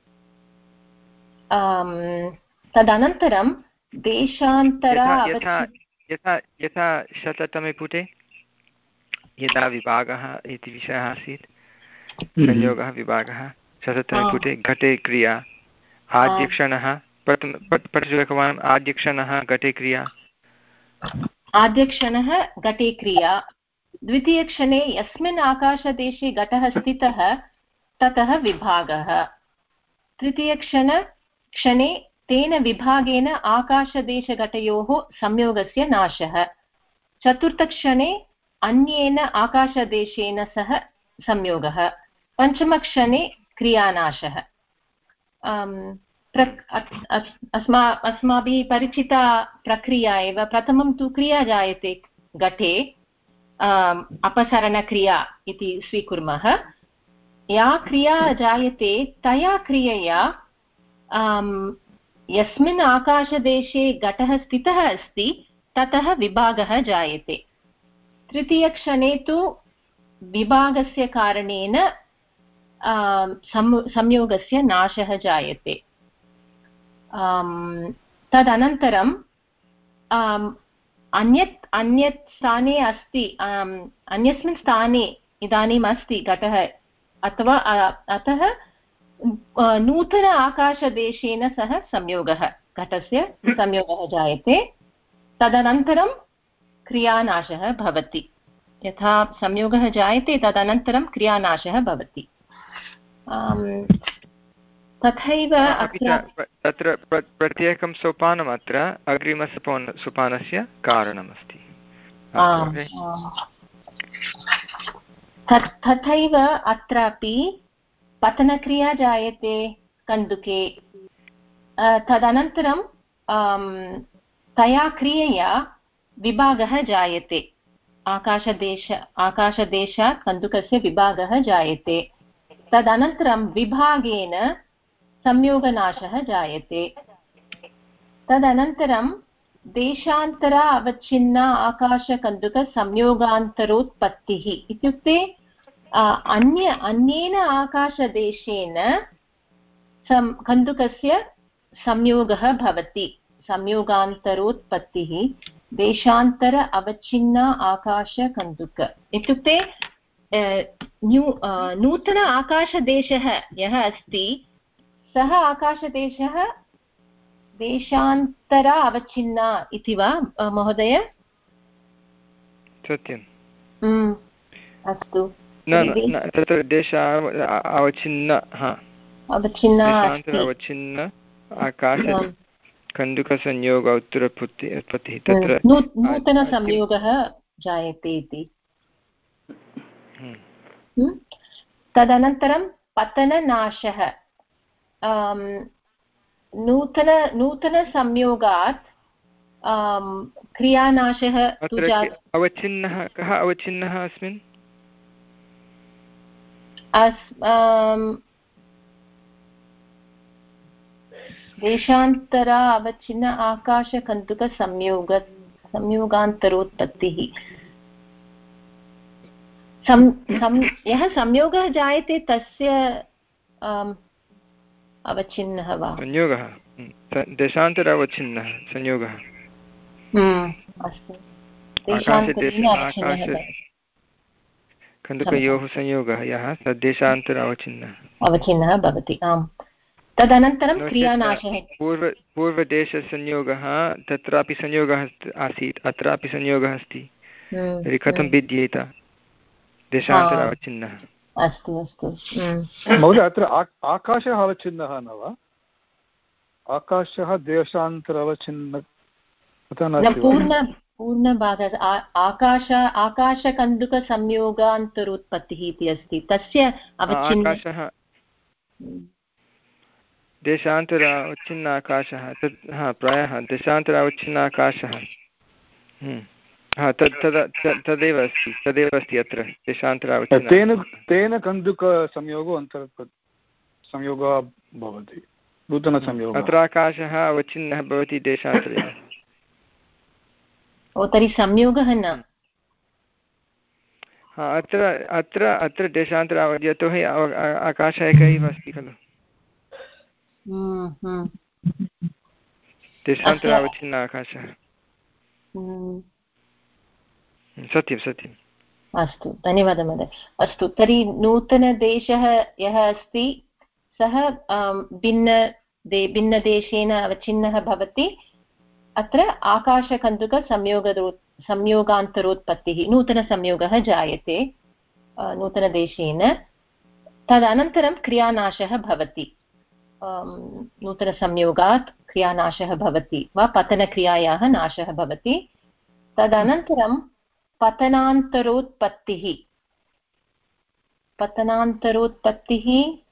तदनन्तरं देशान्तर यथा यथा शततमे पुटे यदा विभागः इति विषयः आसीत् संयोगः विभागः शततमे पुटे घटे क्रिया आद्यक्षणः पठतु एकवारम् आद्यक्षणः घटे क्रिया आद्यक्षणः घटे क्रिया द्वितीयक्षणे यस्मिन् आकाशदेशे घटः स्थितः ततः विभागः तृतीयक्षण क्षणे तेन विभागेन आकाशदेशघटयोः संयोगस्य नाशः चतुर्थक्षणे अन्येन आकाशदेशेन सह संयोगः पञ्चमक्षणे क्रियानाशः। अस्मा अस्माभिः परिचिता प्रक्रिया एव। प्रथमं तु क्रिया जायते घटे अपसरणक्रिया इति स्वीकुर्मः। या क्रिया जायते तया क्रियया यस्मिन् आकाशदेशे घटः स्थितः अस्ति ततः विभागः जायते। तृतीयक्षणे तु विभागस्य कारणेन संयोगस्य नाशः जायते। तदनन्तरं अन्यत् अन्यत् स्थाने अस्ति अन्यस्मिन् स्थाने इदानीम् अस्ति घटः अथवा अतः नूतन आकाशदेशेन सह संयोगः घटस्य संयोगः जायते। तदनन्तरं क्रियानाशः भवति। यथा संयोगः जायते तदनन्तरं क्रियानाशः भवति। तथैव तत्र प्रत्येकं सोपानम् अत्र अग्रिमसोपान सोपानस्य कारणमस्ति। तथैव अत्रापि पतनक्रिया जायते कन्दुके, तदनन्तरं तया क्रियया विभागः जायते, आकाशदेश आकाशदेशात् कन्दुकस्य विभागः जायते, तदनन्तरं विभागेन संयोगनाशः जायते, तदनन्तरं देशान्तर अवच्छिन्न आकाशकन्दुकसंयोगान्तरोत्पत्तिः इत्युक्ते अन्य अन्येन आकाशदेशेन सं कन्दुकस्य संयोगः भवति, संयोगान्तरोत्पत्तिः देशान्तर अवच्छिन्न आकाशकन्दुक इत्युक्ते न्यू नूतन आकाशदेशः यः अस्ति सः आकाशदेशः देशान्तर अवच्छिन्न इति वा महोदय? सत्यम्। अस्तु, तत्र देश अवच्छिन्न अवच्छिन्न आकाश कन्दुकसंयोग उत्तरपत्तिः तत्र नूतनसंयोगः जायते इति। तदनन्तरं पतननाशः, नूतन नूतनसंयोगात् क्रियानाशः अवच्छिन्नः। कः अवच्छिन्नः अस्मिन्? देशान्तर अवच्छिन्न आकाशकन्दुकसंयोग संयोगान्तरोत्पत्तिः। यः संयोगः जायते तस्य अवच्छिन्नः वा? संयोगः, देशान्तर अवच्छिन्नः संयोगः। अस्तु, कन्दुकयोः संयोगः यः तद्देशान्तर अवच्छिन्नः अवच्छिन्नः भवति। आम्, तदनन्तरं क्रियानाशः। पूर्व पूर्वदेशसंयोगः तत्रापि संयोगः आसीत्, अत्रापि संयोगः अस्ति, तर्हि कथं भिद्येत? देशान्तर अवच्छिन्नः। अस्तु अस्तु महोदय, अत्र आकाशः अवच्छिन्नः न वा? आकाशः देशान्तर अवच्छिन्न पूर्ण पूर्णभागः आकाश आकाशकन्दुकसंयोगान्तरोत्पत्तिः इति अस्ति, तस्य आकाशः देशान्तर अवच्छिन्न आकाशः, तत् हा प्रायः देशान्तर अवच्छिन्न आकाशः, तद् तदेव अस्ति तदेव अस्ति अत्र देशान्तर अवच्छिन्न। तेन तेन कन्दुकसंयोगो अन्तर् संयोगः भवति, नूतनसंयोगः। अत्र आकाशः अवच्छिन्नः भवति देशान्तरे। ओ, तर्हि संयोगः न। हा, अत्र अत्र अत्र देशान्तर, यतोहि आकाशः एकः एव अस्ति खलु, देशान्तर अवच्छिन्न आकाशः। सत्यं सत्यम्। अस्तु, धन्यवादः महोदय। अस्तु, तर्हि नूतनदेशः यः अस्ति सः भिन्न दे भिन्नदेशेन अवच्छिन्नः भवति। अत्र आकाशकन्दुकसंयोगदो संयोगान्तरोत्पत्तिः, नूतनसंयोगः जायते नूतनदेशेन, तदनन्तरं क्रियानाशः भवति, नूतनसंयोगात् क्रियानाशः भवति वा पतनक्रियायाः नाशः भवति। तदनन्तरं पतनान्तरोत्पत्तिः, पतनान्तरोत्पत्तिः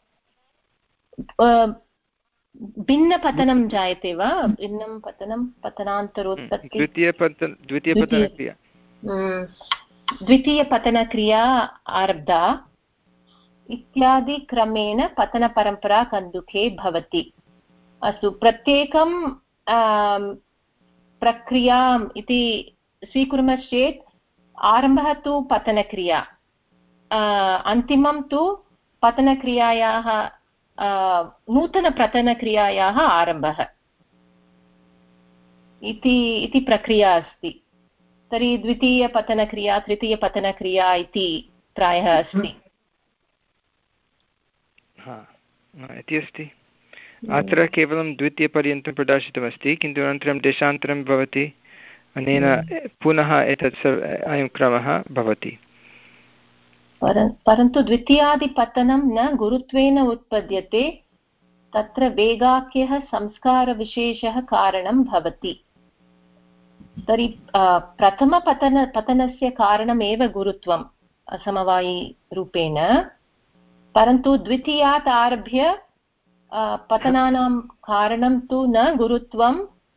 भिन्नपतनं जायते वा? भिन्नं पतनं, पतनान्तरोत्पत्तिः, द्वितीयपतन द्वितीयपतनक्रिया द्वितीयपतनक्रिया आरब्धा इत्यादि क्रमेण पतनपरम्परा कन्दुके भवति। अस्तु, प्रत्येकं प्रक्रियाम् इति स्वीकुर्मश्चेत् आरम्भः तु पतनक्रिया, अन्तिमं तु पतनक्रियायाः नूतनपतनक्रियायाः आरम्भः इति इति प्रक्रिया अस्ति। तर्हि द्वितीयपतनक्रिया तृतीयपतनक्रिया इति प्रायः अस्ति। इति अस्ति। अत्र केवलं द्वितीयपर्यन्तं प्रदर्शितमस्ति, किन्तु अनन्तरं देशान्तरं भवति, अनेन पुनः एतत् सर्व अयं क्रमः भवति। परन्तु द्वितीयादिपतनं न गुरुत्वेन उत्पद्यते, तत्र वेगाख्यः संस्कारविशेषः कारणं भवति। तर्हि प्रथमपतन पतनस्य कारणमेव गुरुत्वम् असमवायिरूपेण, परन्तु द्वितीयात् आरभ्य पतनानां कारणं तु न गुरुत्वं,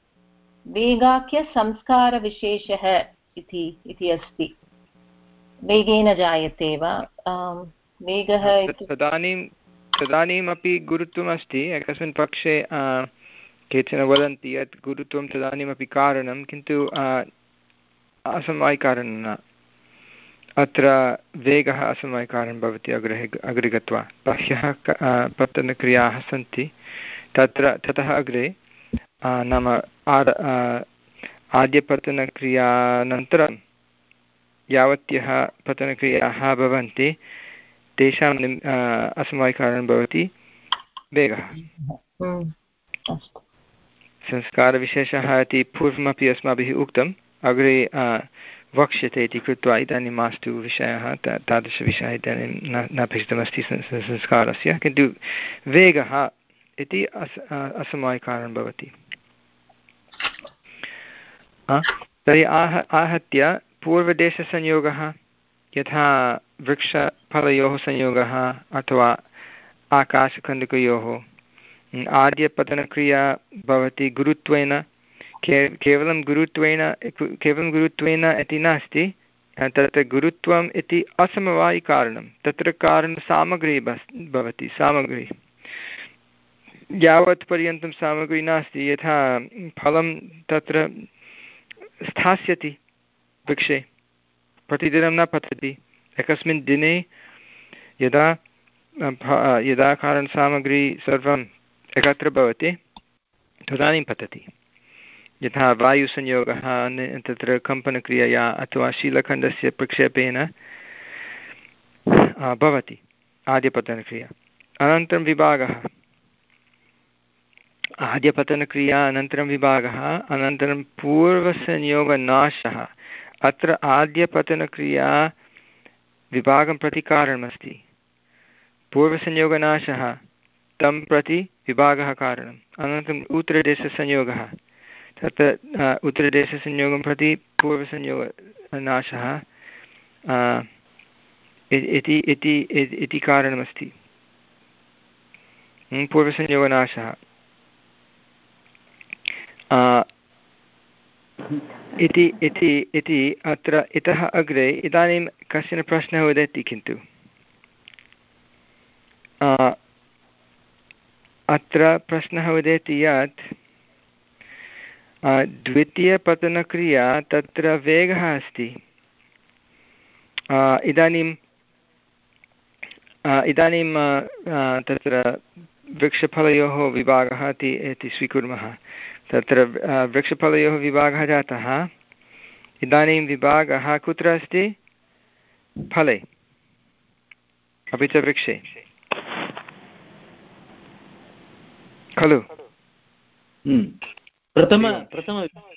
वेगाख्यसंस्कारविशेषः इति अस्ति। वेगेन जायते वा वेगः? तदानीं तदानीमपि गुरुत्वम् अस्ति। एकस्मिन् पक्षे केचन वदन्ति यत् गुरुत्वं तदानीमपि कारणं, किन्तु असमवायिकारणं न। अत्र वेगः असमवायिकारणं भवति। अग्रे अग्रे गत्वा बह्व्यः पतनक्रियाः सन्ति तत्र। ततः अग्रे नाम आद आद्यपतनक्रियानन्तरं यावत्यः पतनक्रियाः भवन्ति तेषां निम् असमवायिकारणं भवति वेगः। संस्कारविशेषः इति पूर्वमपि अस्माभिः उक्तम्, अग्रे वक्ष्यते इति कृत्वा इदानीं मास्तु विषयः। तादृशविषयः इदानीं न नापेक्षितमस्ति संस्कारस्य, किन्तु वेगः इति अस् असमवायिकारणं भवति। तर्हि आह आहत्य पूर्वदेशसंयोगः, यथा वृक्षफलयोः संयोगः अथवा आकाशकन्दुकयोः, आद्यपतनक्रिया भवति गुरुत्वेन। के केवलं गुरुत्वेन केवलं गुरुत्वेन इति नास्ति, तत्र गुरुत्वम् इति असमवायिकारणं। तत्र कारणसामग्री भवति। सामग्री यावत् पर्यन्तं सामग्री नास्ति, यथा फलं तत्र स्थास्यति वृक्षे, प्रतिदिनं न पतति। एकस्मिन् दिने यदा यदा कारणसामग्री सर्वम् एकत्र भवति तदानीं पतति। यथा वायुसंयोगः तत्र कम्पनक्रियया अथवा शीलखण्डस्य प्रक्षेपेण भवति आद्यपतनक्रिया। अनन्तरं विभागः, आद्यपतनक्रिया अनन्तरं विभागः, अनन्तरं पूर्वसंयोगनाशः। अत्र आद्यपतनक्रिया विभागं प्रति कारणमस्ति, पूर्वसंयोगनाशः तं प्रति विभागः कारणम्। अनन्तरम् उत्तरदेशसंयोगः, तत्र उत्तरदेशसंयोगं प्रति पूर्वसंयोगनाशः इति इति इति कारणमस्ति। पूर्वसंयोगनाशः इति इति इति अत्र इतः अग्रे इदानीं कश्चन प्रश्नः उदेति। किन्तु अत्र प्रश्नः उदेति यत् द्वितीयपतनक्रिया तत्र वेगः अस्ति। इदानीं इदानीं तत्र वृक्षफलयोः विभागः इति स्वीकुर्मः। तत्र वृक्षफलयोः विभागः जातः। इदानीं विभागः कुत्र अस्ति? फले अपि च वृक्षे खलु? प्रथम प्रथम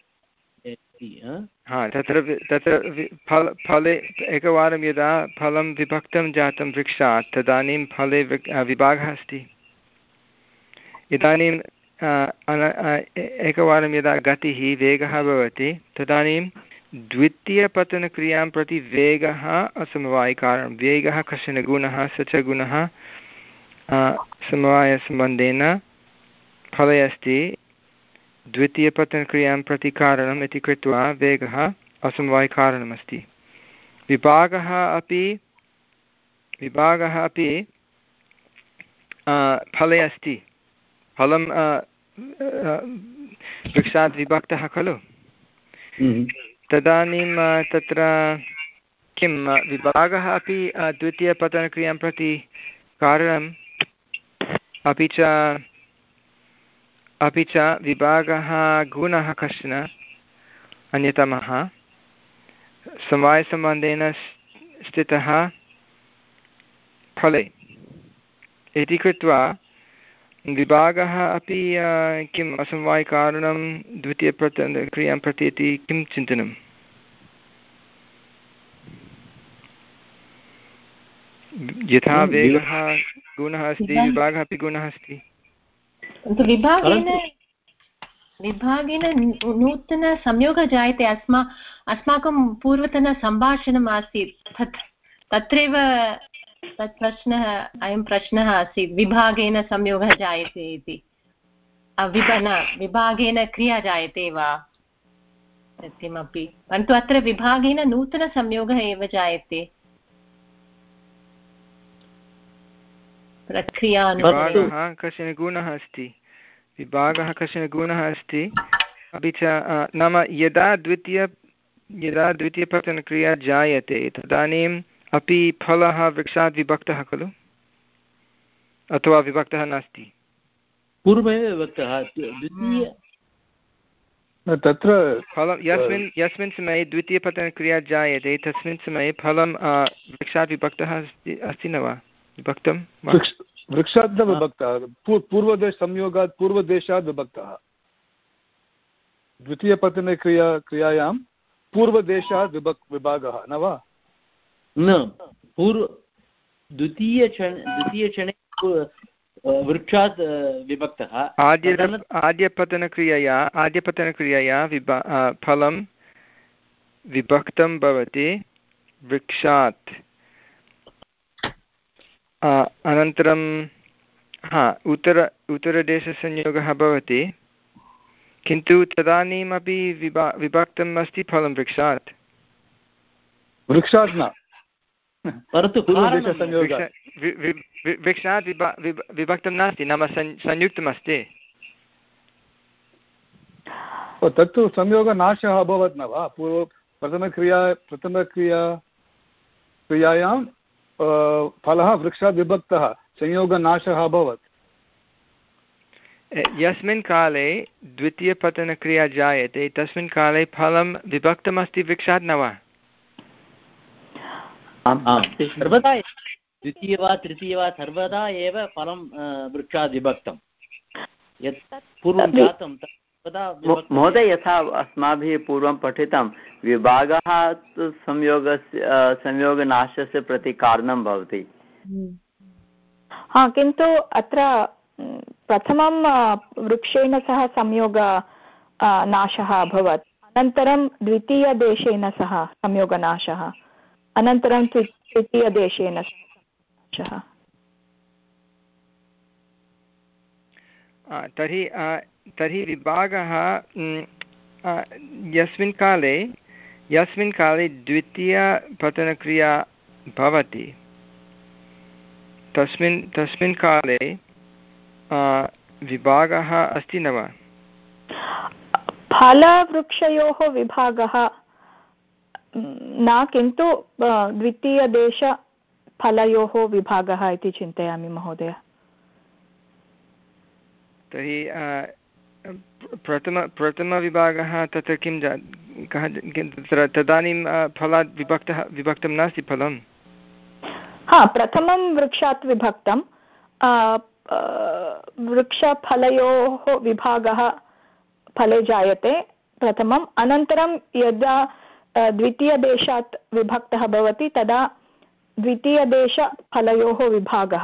हा तत्र तत्र फल फले एकवारं यदा फलं विभक्तं जातं वृक्षात् तदानीं फले विभागः अस्ति। इदानीं एकवारं यदा गतिः वेगः भवति तदानीं द्वितीयपतनक्रियां प्रति वेगः असमवायिकारणं। वेगः कश्चन गुणः, स च गुणः समवायसम्बन्धेन फले अस्ति। द्वितीयपतनक्रियां प्रति कारणम् इति कृत्वा वेगः असमवायिकारणमस्ति। विभागः अपि विभागः अपि फले अस्ति। फलं वृक्षात् विभक्तः खलु? तदानीं तत्र किं विभागः अपि द्वितीयपतनक्रियां प्रति कारणम्, अपि च अपि च विभागः गुणः कश्चन अन्यतमः समवायसम्बन्धेन स्थितः फले इति कृत्वा विभागः अपि किम् असमवायिकारणं द्वितीयप्रत्ययक्रियां प्रति इति किं चिन्तनं? यथा वेगः गुणः अस्ति, विभागः अपि गुणः अस्ति। विभागेन विभागेन नूतनसंयोगः जायते। अस्मा अस्माकं पूर्वतनसम्भाषणम् आसीत् तत् तत्रैव तत् प्रश्नः अयं प्रश्नः आसीत्, विभागेन संयोगः जायते इति। विभन विभागेन क्रिया जायते वा किमपि, परन्तु अत्र विभागेन नूतनसंयोगः एव जायते। विभागः कश्चन गुणः अस्ति, विभागः कश्चन गुणः अस्ति, अपि च नाम यदा द्वितीय यदा द्वितीयप्रत्ययक्रिया जायते तदानीम् अपि फलः वृक्षात् विभक्तः खलु, अथवा विभक्तः नास्ति? पूर्वमेव विभक्तः। द्वितीय तत्र फलं यस्मिन् यस्मिन् समये द्वितीयप्रत्ययक्रिया जायते तस्मिन् समये फलं वृक्षात् विभक्तः अस्ति अस्ति न वा? विभक्तं वृक्षात् न विभक्तः, पूर्वदेशसंयोगात् पूर्वदेशात् विभक्तः। द्वितीयप्रत्ययक्रिया क्रियायां पूर्वदेशात् विभक् विभागः न वा? न, पूर्व द्वितीयक्षणे द्वितीयक्षणे वृक्षात् विभक्तः। आद्य आद्यपतनक्रियया आद्यपतनक्रियया विभा फलं विभक्तं भवति वृक्षात्। अनन्तरं हा उत्तर उत्तरदेशसंयोगः भवति, किन्तु तदानीमपि विभा विभक्तम् अस्ति फलं वृक्षात्। वृक्षात् न, परन्तु वृक्षात् विभक्तं नास्ति, नाम संयुक्तमस्ति। तत्तु संयोगनाशः अभवत् न वा? पूर्व प्रथमक्रिया प्रथमक्रिया क्रियायां फलः वृक्षात् विभक्तः, संयोगनाशः अभवत्। यस्मिन् काले द्वितीयपतनक्रिया जायते तस्मिन् काले फलं विभक्तमस्ति वृक्षात् न वा? सर्वदा द्वितीय वा तृतीय वा सर्वदा एव फलं वृक्षात् विभक्तं। यत् पूर्वं जातं महोदय, यथा अस्माभिः पूर्वं पठितं, विभागः संयोगस्य संयोगनाशस्य प्रति कारणं भवति। हा, किन्तु अत्र प्रथमं वृक्षेण सह संयोग नाशः अभवत्, अनन्तरं द्वितीयदेशेन सह संयोगनाशः, अनन्तरं तृतीयदेशेन नाशः। तर्हि तर्हि विभागः यस्मिन् काले यस्मिन् काले द्वितीयपतनक्रिया भवति तस्मिन् तस्मिन् काले विभागः अस्ति न वा? फलवृक्षयोः विभागः न, किन्तु द्वितीयदेशफलयोः विभागः इति चिन्तयामि महोदय। तर्हि प्रथम प्रथमविभागः तत्र किं जा कः तत्र तदानीं फलात् विभक्तः विभक्तं नास्ति फलं? हा, प्रथमं वृक्षात् विभक्तं, वृक्षफलयोः विभागः फले जायते प्रथमम्, अनन्तरं यदा द्वितीयदेशात् विभक्तः भवति तदा द्वितीयदेशफलयोः विभागः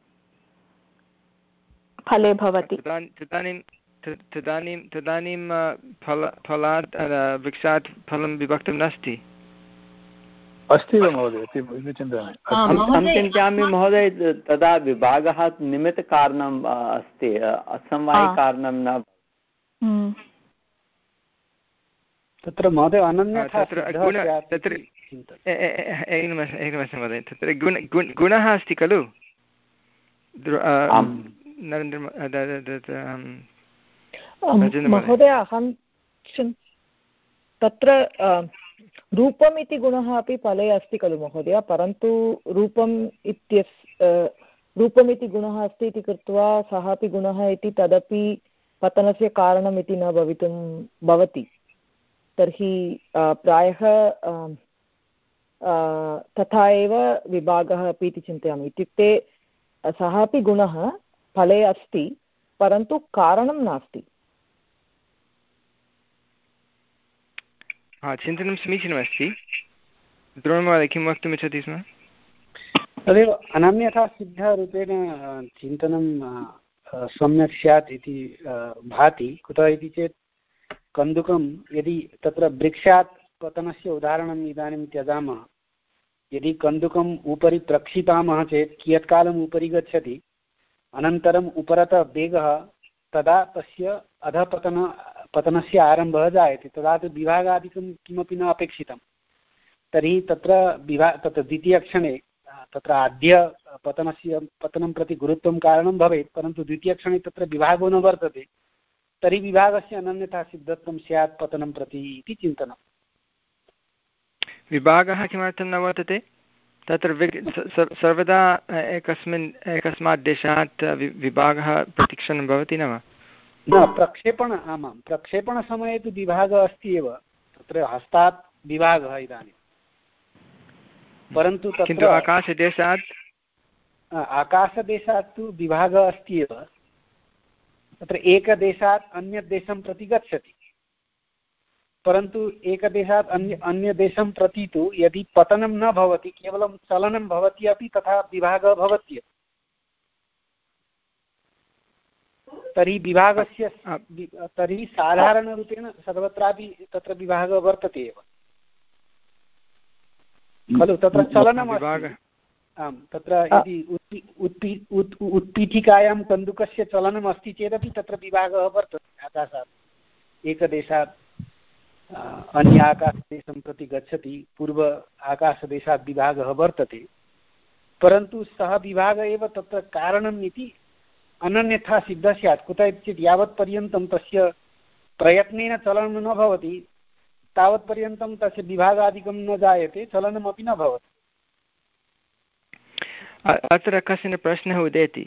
फले भवति। तदानीं तदानीं तदानीं फल फलात् वृक्षात् फलं विभक्तं नास्ति? अस्ति वा महोदय? चिन्तयामि अहं चिन्तयामि महोदय, तदा विभागः निमित्तकारणम् अस्ति, असमवायिकारणं न। तत्र महोदय अनन्यथा तत्र एकनिमेषं महोदय, तत्र गुण गुणः अस्ति खलु? महोदय, अहं तत्र रूपम् इति गुणः अपि फले अस्ति खलु महोदय, परन्तु रूपम् इत्यस्य रूपम् इति गुणः अस्ति इति कृत्वा सः अपि गुणः इति तदपि पतनस्य कारणम् इति न भवितुं भवति। तर्हि प्रायः तथा एव विभागः अपि इति चिन्तयामि। इत्युक्ते सः अपि गुणः फले अस्ति, परन्तु कारणं नास्ति। हा, चिन्तनं समीचीनमस्ति। द्रोणमहोदय किं वक्तुमिच्छति स्म? तदेव अनन्यथा सिद्धरूपेण चिन्तनं सम्यक् स्यात् इति भाति। कुतः इति चेत् कन्दुकं यदि तत्र वृक्षात् पतनस्य उदाहरणम् इदानीं त्यजामः, यदि कन्दुकम् उपरि प्रक्षिपामः चेत् कियत्कालम् उपरि गच्छति, अनन्तरम् उपरतः वेगः, तदा तस्य अधपतन पतनस्य आरम्भः जायते, तदा तु विभागादिकं किमपि न अपेक्षितं। तर्हि तत्र विभा तत्र द्वितीयक्षणे तत्र आद्य पतनस्य पतनं प्रति गुरुत्वं कारणं भवेत्, परन्तु द्वितीयक्षणे तत्र विभागो न वर्तते, तर्हि विभागस्य अनन्यथा सिद्धत्वं स्यात् पतनं प्रति इति चिन्तनं। विभागः किमर्थं न वर्तते? तत्र सर्वदा एकस्मिन् एकस्मात् देशात् विभागः प्रतिक्षणं भवति न वा? न, प्रक्षेपण आमां प्रक्षेपणसमये तु विभागः अस्ति एव, तत्र हस्तात् विभागः इदानीं, परन्तु तत्र आकाशदेशात् आकाशदेशात् तु विभागः अस्ति एव, तत्र एकदेशात् अन्यदेशं प्रति गच्छति, परन्तु एकदेशात् अन्य अन्यदेशं प्रति तु यदि पतनं न भवति, केवलं चलनं भवति अपि तथा विभागः भवति, तर्हि विभागस्य तर्हि साधारणरूपेण सर्वत्रापि तत्र विभागः वर्तते एव खलु। तत्र चलनमस्ति। आम्, तत्र यदि उत्पी उत्पी उत् उत्पीठिकायां कन्दुकस्य चलनमस्ति चेदपि तत्र विभागः वर्तते। आकाशात् एकदेशात् अन्य आकाशदेशं प्रति गच्छति, पूर्व आकाशदेशात् विभागः वर्तते, परन्तु सः विभागः एव तत्र कारणम् इति अनन्यथा सिद्धः स्यात्। कुतः इति चेत् यावत्पर्यन्तं तस्य प्रयत्नेन चलनं न भवति तावत्पर्यन्तं तस्य विभागादिकं न जायते, चलनमपि न भवति। अत्र कश्चन प्रश्नः उदेति।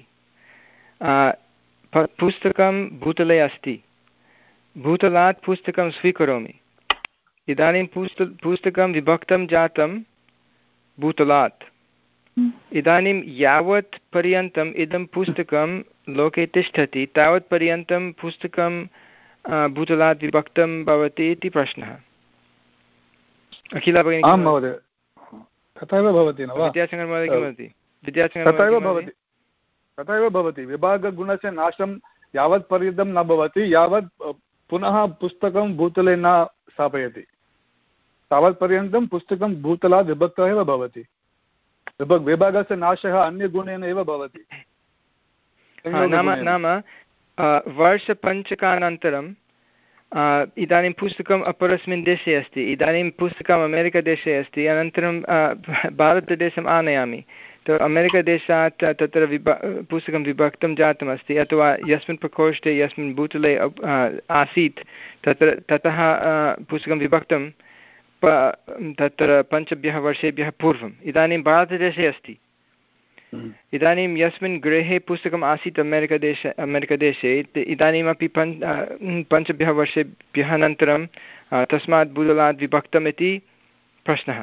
पुस्तकं भूतले अस्ति, भूतलात् पुस्तकं स्वीकरोमि, इदानीं पुस्त पुस्तकं विभक्तं जातं भूतलात्, इदानीं यावत् पर्यन्तम् इदं पुस्तकं लोके तिष्ठति तावत्पर्यन्तं पुस्तकं भूतलात् विभक्तं भवति इति प्रश्नः। अखिल भगिनी? आं महोदय, तथैव भवति न वा? विद्यासागरः महोदय किं वदति? विद्यासागरः तथैव भवति, तथैव भवति। विभागगुणस्य नाशं यावत् पर्यन्तं न भवति, यावत् पुनः पुस्तकं भूतले न स्थापयति, तावत्पर्यन्तं पुस्तकं भूतलात् विभक्तः एव भवति। विभाग विभागस्य नाशः अन्यगुणेन एव भवति। नाम नाम वर्षपञ्चकानन्तरं इदानीं पुस्तकम् अपरस्मिन् देशे अस्ति, इदानीं पुस्तकम् अमेरिकादेशे अस्ति, अनन्तरं भारतदेशम् आनयामि, तो अमेरिकादेशात् तत्र विभा पुस्तकं विभक्तं जातमस्ति, अथवा यस्मिन् प्रकोष्ठे यस्मिन् भूतले आसीत् तत्र ततः पुस्तकं विभक्तं तत्र पञ्चभ्यः वर्षेभ्यः पूर्वम्, इदानीं भारतदेशे अस्ति। इदानीं यस्मिन् गृहे पुस्तकम् आसीत् अमेरिकादेशे अमेरिकादेशे इदानीमपि पञ्च पञ्चभ्यः वर्षेभ्यः अनन्तरं तस्मात् भूतलात् विभक्तम् इति प्रश्नः।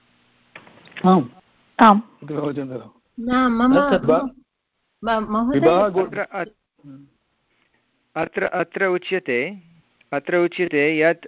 अत्र अत्र उच्यते अत्र उच्यते यत्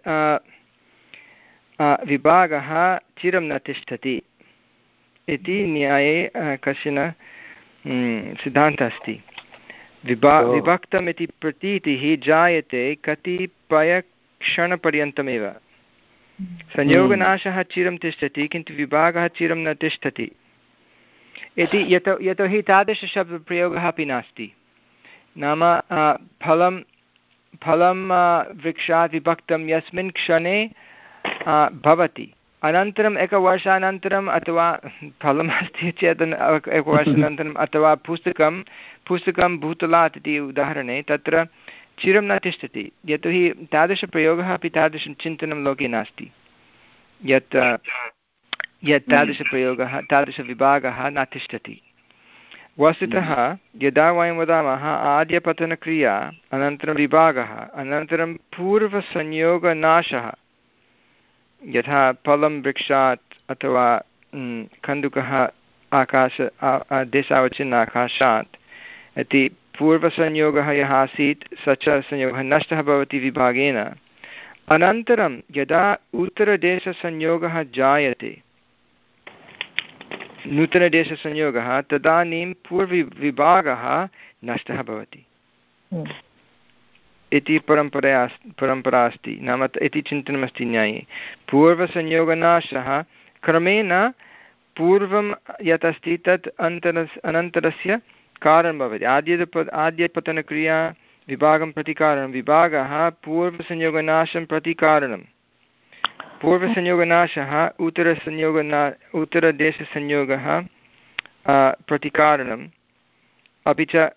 विभागः चिरं न तिष्ठति इति न्याये कश्चन सिद्धान्तः अस्ति। विभा विभक्तम् इति प्रतीतिः जायते कतिपयक्षणपर्यन्तमेव। संयोगनाशः चिरं तिष्ठति किन्तु विभागः चिरं न तिष्ठति इति यतो यतोहि तादृशशब्दप्रयोगः अपि नास्ति। नाम फलं फलं वृक्षात् विभक्तं यस्मिन् क्षणे भवति, अनन्तरम् एकवर्षानन्तरम् अथवा फलम् अस्ति चेत् एकवर्षानन्तरम् अथवा पुस्तकं पुस्तकं भूतलात् इति उदाहरणे तत्र चिरं न तिष्ठति, यतोहि तादृशप्रयोगः अपि तादृशं चिन्तनं लोके नास्ति यत् यत् तादृशप्रयोगः तादृशविभागः न तिष्ठति। वस्तुतः यदा वयं वदामः आद्यपतनक्रिया अनन्तरं विभागः अनन्तरं पूर्वसंयोगनाशः, यथा फलं वृक्षात् अथवा कन्दुकः आकाश देशावच्छिन्न आकाशात्, इति पूर्वसंयोगः यः आसीत् स च संयोगः नष्टः भवति विभागेन। अनन्तरं यदा उत्तरदेशसंयोगः जायते, नूतनदेशसंयोगः, तदानीं पूर्वविभागः नष्टः भवति इति परम्परा परम्परा अस्ति। नाम इति चिन्तनमस्ति न्याये। पूर्वसंयोगनाशः क्रमेण पूर्वं यत् अस्ति तत् अन्तरस् अनन्तरस्य कारणं भवति। आद्य आद्यपतनक्रिया विभागं प्रति कारणं, विभागः पूर्वसंयोगनाशं प्रति कारणं, पूर्वसंयोगनाशः उत्तरसंयोगना उत्तरदेशसंयोगः प्रति कारणम्, अपि च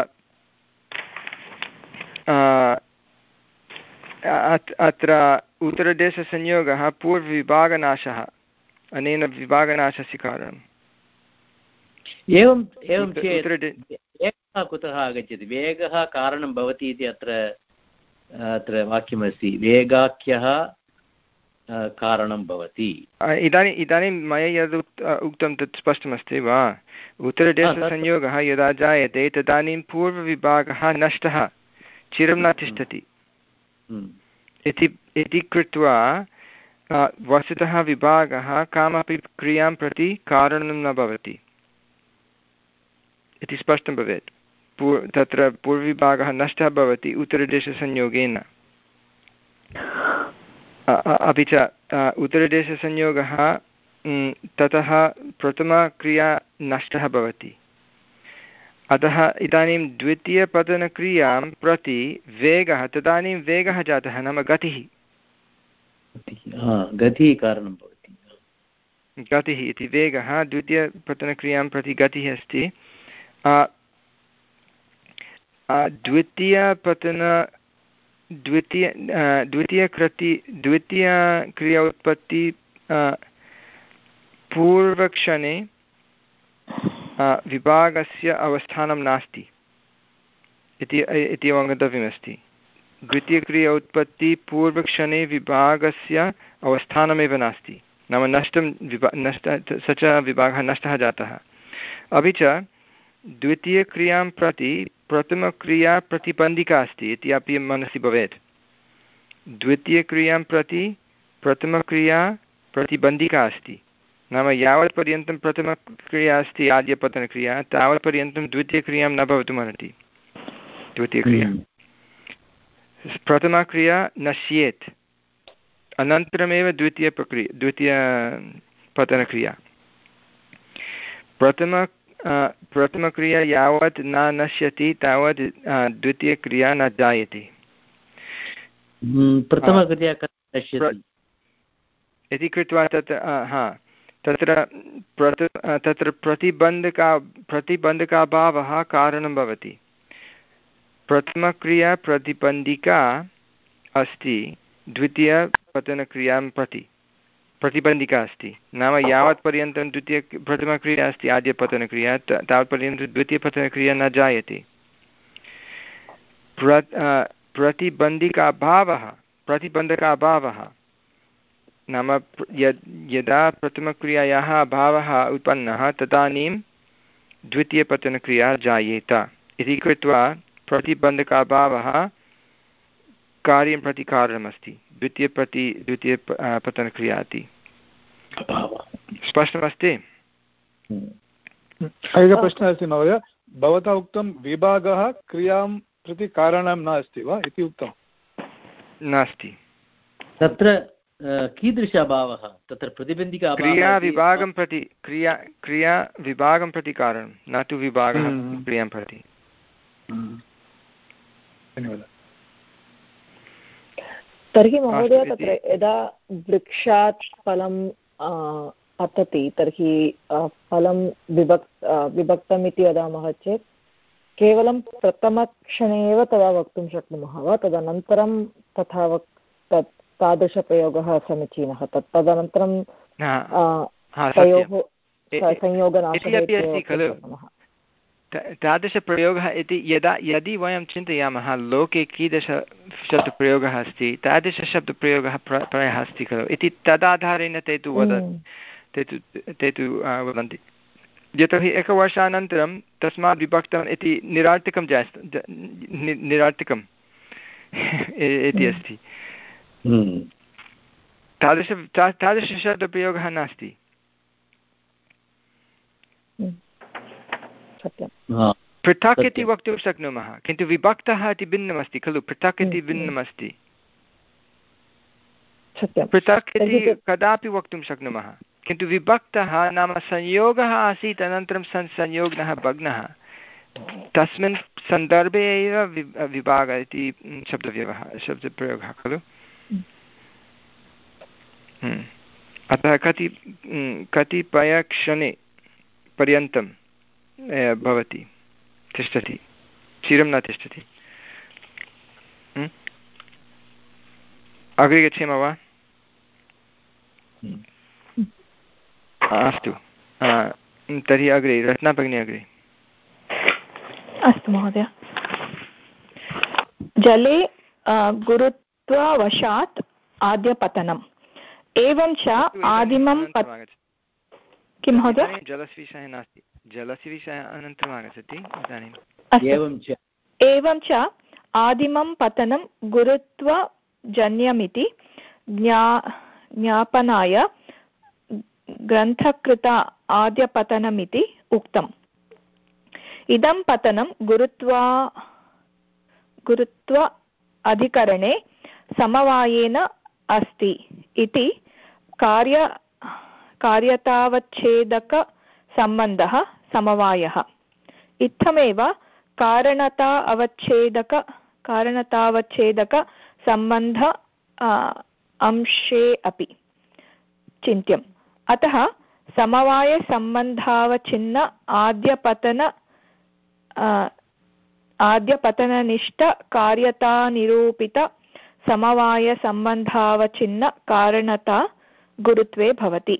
अत्र उत्तरदेशसंयोगः पूर्वविभागनाशः, अनेन विभागनाशस्य कारणम्। एवम् एवं चेत् वेगः कुतः आगच्छति? वेगः कारणं भवति इति अत्र अत्र वाक्यमस्ति, वेगाख्यः कारणं भवति। इदानीम् इदानीं मया यद् उक्तं तत् स्पष्टमस्ति वा? उत्तरदेशसंयोगः यदा जायते तदानीं पूर्वविभागः नष्टः, चिरं न तिष्ठति इति कृत्वा वस्तुतः विभागः कामपि क्रियां प्रति कारणं न भवति इति स्पष्टं भवेत्। पूर् तत्र पूर्वविभागः नष्टः भवति उत्तरदेशसंयोगेन। अपि च उत्तरदेशसंयोगः ततः प्रथमक्रिया नष्टः भवति। अतः इदानीं द्वितीयपतनक्रियां प्रति वेगः, तदानीं वेगः जातः, नाम गतिः गतिः कारणं भवति। गतिः इति वेगः द्वितीयपतनक्रियां प्रति गतिः अस्ति। द्वितीयपतन द्वितीय द्वितीयकृति द्वितीयक्रिया उत्पत्ति पूर्वक्षणे विभागस्य अवस्थानं नास्ति इति इति अवगन्तव्यमस्ति। द्वितीयक्रिया उत्पत्ति पूर्वक्षणे विभागस्य अवस्थानमेव नास्ति, नाम नष्टं विभा नष्ट स च विभागः नष्टः जातः। अपि च द्वितीयक्रियां प्रति प्रथमक्रिया प्रतिबन्धिका अस्ति इति अपि मनसि भवेत्। द्वितीयक्रियां प्रति प्रथमक्रिया प्रतिबन्धिका अस्ति, नाम यावत्पर्यन्तं प्रथमक्रिया अस्ति आद्यपतनक्रिया तावत्पर्यन्तं द्वितीयक्रियां न भवितुमर्हति। द्वितीयक्रिया प्रथमक्रिया नश्येत्, अनन्तरमेव द्वितीयप्रक्रिया द्वितीयपतनक्रिया। प्रथम प्रथमक्रिया यावत् न नश्यति तावत् द्वितीयक्रिया न जायते। प्रथमक्रिया नश्यति इति कृत्वा तत् हा तत्र प्रथ तत्र प्रतिबन्धका प्रतिबन्धकाभावः कारणं भवति। प्रथमक्रिया प्रतिबन्धिका अस्ति द्वितीयपतनक्रियां प्रति प्रतिबन्धिका अस्ति, नाम यावत्पर्यन्तं द्वितीय प्रथमक्रिया अस्ति आद्यपतनक्रिया तावत्पर्यन्तं द्वितीयपतनक्रिया न जायते। प्र प्रतिबन्धिकाभावः प्रतिबन्धकाभावः नाम यद् यदा प्रथमक्रियायाः अभावः उत्पन्नः तदानीं द्वितीयपतनक्रिया जायेत इति कृत्वा प्रतिबन्धकाभावः कार्यं प्रति कारणमस्ति द्वितीयप्रति द्वितीय पतनक्रिया इति। स्पष्टमस्ति? एकः प्रश्नः अस्ति महोदय, भवता उक्तं विभागः क्रियां प्रति कारणं नास्ति वा इति उक्तं? नास्ति। तत्र कीदृश अभावः? तत्र प्रतिबन्धिका क्रिया विभागं प्रति क्रिया क्रिया विभागं प्रति कारणं, न तु विभागः क्रियां प्रति। धन्यवादः। तर्हि महोदय तत्र यदा वृक्षात् फलं पतति तर्हि फलं विभक् विभक्तम् इति वदामः चेत् केवलं प्रथमक्षणे एव तदा वक्तुं शक्नुमः वा? तदनन्तरं तथा वक् तत् तादृशप्रयोगः समीचीनः? तत् तदनन्तरं तयोः संयोगनाशः खलु तादृशप्रयोगः इति यदा यदि वयं चिन्तयामः लोके कीदृश शब्दप्रयोगः अस्ति तादृशशब्दप्रयोगः प्रायः अस्ति खलु इति तदाधारेण ते तु वद ते तु ते तु वदन्ति। यतोहि एकवर्षानन्तरं तस्मात् विभक्तम् इति निरार्थकं जास् निरार्थकम् इति अस्ति। तादृश तादृशशब्दप्रयोगः नास्ति। पृथक् इति वक्तुं शक्नुमः, किन्तु विभक्तः इति भिन्नमस्ति खलु। पृथक् इति भिन्नमस्ति। पृथक् इति कदापि वक्तुं शक्नुमः, किन्तु विभक्तः नाम संयोगः आसीत् अनन्तरं सन् संयोगः भग्नः, तस्मिन् सन्दर्भे एव विभागः इति शब्दव्यवहारः शब्दप्रयोगः खलु। अतः कति कतिपयक्षणे पर्यन्तं भवति, तिष्ठति, चिरं न तिष्ठति। अग्रे गच्छेम वा? अस्तु, तर्हि अग्रे रत्ना भगिनी अग्रे। अस्तु महोदय। जले गुरुत्ववशात् आद्यपतनम् एवं च आदिमं किं महोदय? जलस्य विषयः नास्ति, जलस्य विषयः अनन्तरम् आगच्छति इदानीम्। एवं च एवं च आदिमं पतनं गुरुत्वजन्यमिति ज्ञा ज्ञापनाय ग्रन्थकृत आद्यपतनमिति उक्तम्। इदं पतनं गुरुत्वा गुरुत्व अधिकरणे समवायेन अस्ति इति कार्य कार्यतावच्छेदकसम्बन्धः समवायः। इत्थमेव कारणता अवच्छेदक कारणतावच्छेदकसम्बन्ध अंशे अपि चिन्त्यम्। अतः समवायसम्बन्धावच्छिन्न आद्यपतन आद्यपतननिष्ठ कार्यतानिरूपित समवायसम्बन्धावच्छिन्न कारणता गुरुत्वे भवति।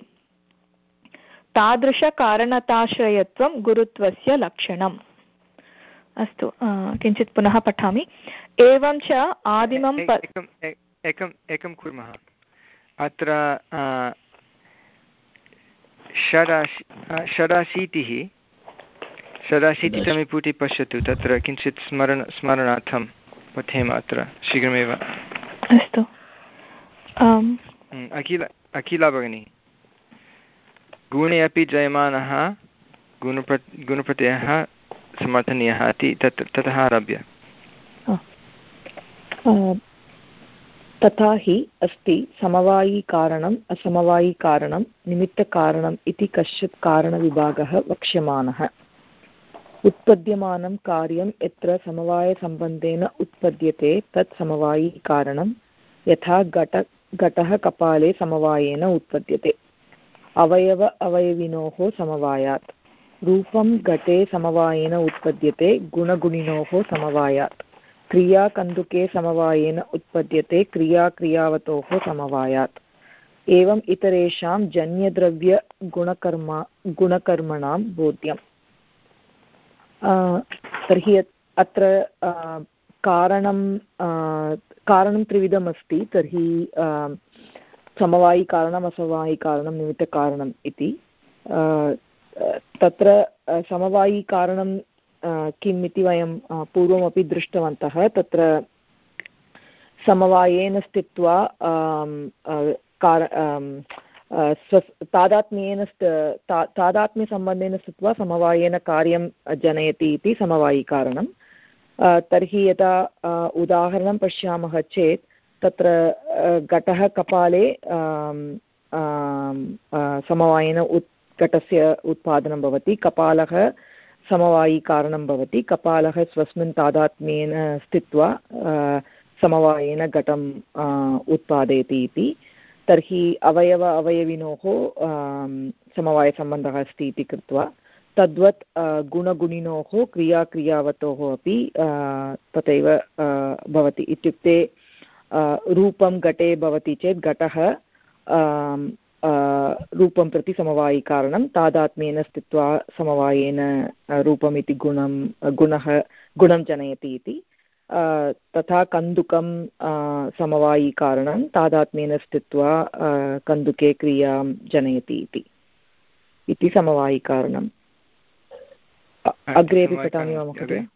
तादृशकारणताश्रयत्वं गुरुत्वस्य लक्षणम्। अस्तु, किञ्चित् पुनः पठामि। एवं च आदिमं एकम् एकं कुर्मः। अत्र षडाशि षडाशीतिः षडाशीतितमे पुटे पश्यतु, तत्र किञ्चित् स्मरण स्मरणार्थं पठेम अत्र शीघ्रमेव। अस्तु। अखिल अखिला भगिनी, गुणे अपि जयमानः गुणप्र गुणप्रत्ययः समर्थनीयः इति तत् ततः आरभ्य। तथा हि अस्ति समवायिकारणम् असमवायिकारणं निमित्तकारणम् इति कश्चित् कारणविभागः वक्ष्यमाणः। उत्पद्यमानं कार्यं यत्र समवायसम्बन्धेन उत्पद्यते तत् समवायिकारणं, यथा घट घटः कपाले समवायेन उत्पद्यते। अवयव अवयविनोः समवायात्। रूपं घटे समवायेन उत्पद्यते गुणगुणिनोः समवायात्। क्रिया कन्दुके समवायेन उत्पद्यते क्रिया क्रियावतोः समवायात्। एवम् इतरेषां जन्यद्रव्यगुणकर्म गुणकर्मणां बोध्यम्। तर्हि अत्र कारणं कारणं त्रिविधमस्ति। तर्हि समवायिकारणम् असमवायिकारणं निमित्तकारणम् इति। तत्र समवायिकारणं किम् इति वयं पूर्वमपि दृष्टवन्तः। तत्र समवायेन स्थित्वा स्व तादात्म्येन तादात्म्यसम्बन्धेन स्थित्वा समवायेन कार्यं जनयति इति समवायिकारणं। तर्हि यदा उदाहरणं पश्यामः चेत् तत्र घटः कपाले समवायेन उत् घटस्य उत्पादनं भवति। कपालः समवायिकारणं भवति। कपालः स्वस्मिन् तादात्म्येन स्थित्वा समवायेन घटम् उत्पादयति इति। तर्हि अवयव अवयविनोः समवायसम्बन्धः अस्ति इति कृत्वा तद्वत् गुणगुणिनोः क्रियाक्रियावतोः अपि तथैव भवति। इत्युक्ते रूपं घटे भवति चेत् घटः रूपं प्रति समवायिकारणं, तादात्म्येन स्थित्वा समवायेन रूपम् इति गुणं गुणः गुणं जनयति इति। तथा कन्दुकं समवायिकारणं, तादात्म्येन स्थित्वा कन्दुके क्रियां जनयति इति इति समवायिकारणं। अग्रेपि पठामि वा महोदय?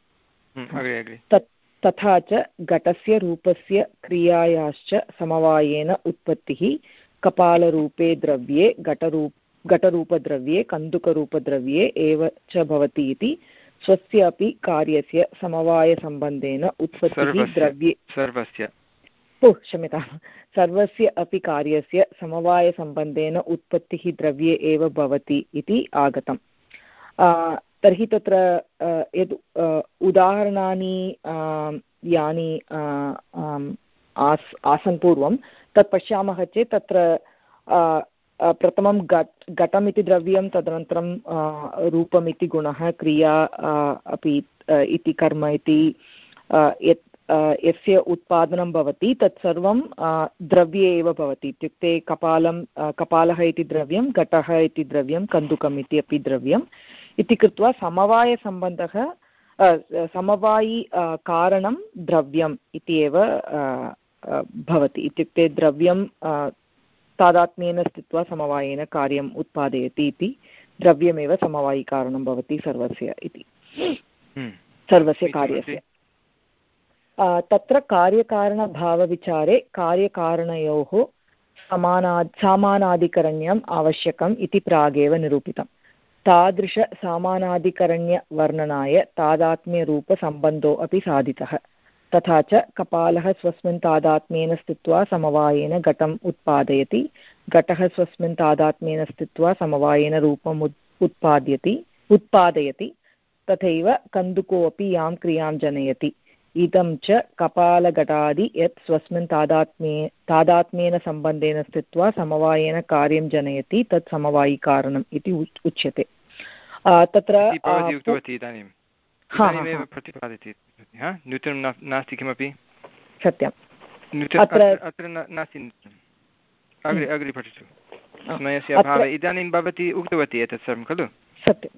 तथा च घटस्य रूपस्य क्रियायाश्च समवायेन उत्पत्तिः कपालरूपे द्रव्ये घटरूप घटरूपद्रव्ये कन्दुकरूपद्रव्ये एव च भवति इति स्वस्य अपि कार्यस्य समवायसम्बन्धेन उत्पत्तिः द्रव्ये सर्वस्य ओ क्षम्यतां सर्वस्य अपि कार्यस्य समवायसम्बन्धेन उत्पत्तिः द्रव्ये एव भवति इति आगतम्। तर्हि तत्र यद् उदाहरणानि यानि आस् आसन् पूर्वं तत् पश्यामः चेत् तत्र प्रथमं घट् घटमिति द्रव्यं, तदनन्तरं रूपमिति गुणः, क्रिया अपि इति कर्म इति यत् यस्य उत्पादनं भवति तत्सर्वं द्रव्ये एव भवति। इत्युक्ते कपालं कपालः इति द्रव्यं, घटः इति द्रव्यं, कन्दुकम् इति अपि द्रव्यम् इति कृत्वा समवायसम्बन्धः समवायी कारणं द्रव्यम् इति एव भवति। इत्युक्ते द्रव्यं तादात्म्येन स्थित्वा समवायेन कार्यम् उत्पादयति इति द्रव्यमेव समवायिकारणं भवति सर्वस्य इति सर्वस्य कार्यस्य। तत्र कार्यकारणभावविचारे कार्यकारणयोः समाना समानाधिकरण्यम् आवश्यकम् इति प्रागेव निरूपितम्। तादृशसामानाधिकरण्यवर्णनाय तादात्म्यरूपसम्बन्धो अपि साधितः। तथा च कपालः स्वस्मिन् तादात्म्येन स्थित्वा समवायेन घटम् उत्पादयति, घटः स्वस्मिन् तादात्म्येन स्थित्वा समवायेन रूपम् उत्पाद्यति उत्पादयति तथैव कन्दुकोऽपि यां क्रियां जनयति। इदं च कपालघटादि यत् स्वस्मिन् तादात्म्ये तादात्म्येन सम्बन्धेन स्थित्वा समवायेन कार्यं जनयति तत् समवायिकारणम् इति उच्यते। तत्र नूतनं नास्ति किमपि सत्यम् अत्र नास्ति। अग्रे अग्रे पठतु। समयस्य अभावे इदानीं भवती उक्तवती एतत् सर्वं खलु? सत्यं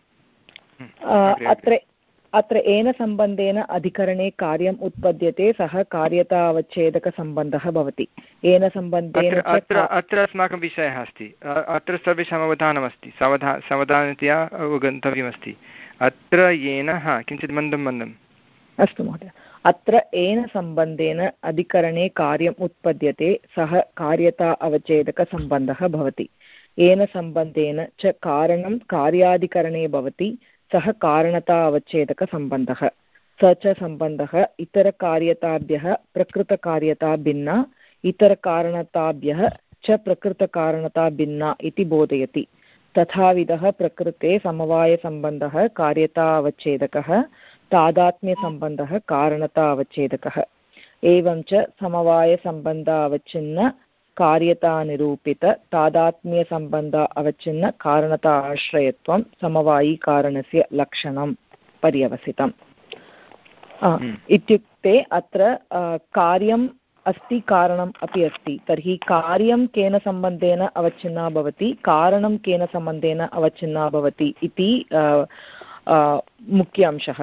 सत्यम्। अत्र अत्र येन सम्बन्धेन अधिकरणे कार्यम् उत्पद्यते सः कार्यतावच्छेदकसम्बन्धः भवति। येन सम्बन्धेन अत्र अत्र अस्माकं विषयः अस्ति। अत्र सर्वेषाम् अवधानमस्ति, सावधा सावधानतया अवगन्तव्यमस्ति। अत्र येन हा किञ्चित् मन्दं मन्दम् अस्तु महोदय। अत्र येन सम्बन्धेन अधिकरणे कार्यम् उत्पद्यते सः कार्यता अवच्छेदकसम्बन्धः भवति। येन सम्बन्धेन च कारणं कार्याधिकरणे भवति सः कारणता अवच्छेदकसम्बन्धः। स च सम्बन्धः इतरकार्यताभ्यः प्रकृतकार्यता भिन्ना, इतरकारणताभ्यः च प्रकृतकारणता भिन्ना इति बोधयति। तथाविधः प्रकृते समवायसम्बन्धः कार्यता अवच्छेदकः, तादात्म्यसम्बन्धः कारणता अवच्छेदकः। एवं च समवायसम्बन्ध अवच्छिन्न कार्यता निरूपित तादात्म्यसम्बन्ध अवच्छिन्न कारणता आश्रयत्वं समवायिकारणस्य लक्षणं पर्यवसितम्। इत्युक्ते अत्र कार्यम् अस्ति, कारणम् अपि अस्ति। तर्हि कार्यं केन सम्बन्धेन अवच्छिन्ना भवति, कारणं केन सम्बन्धेन अवच्छिन्ना भवति इति मुख्य अंशः।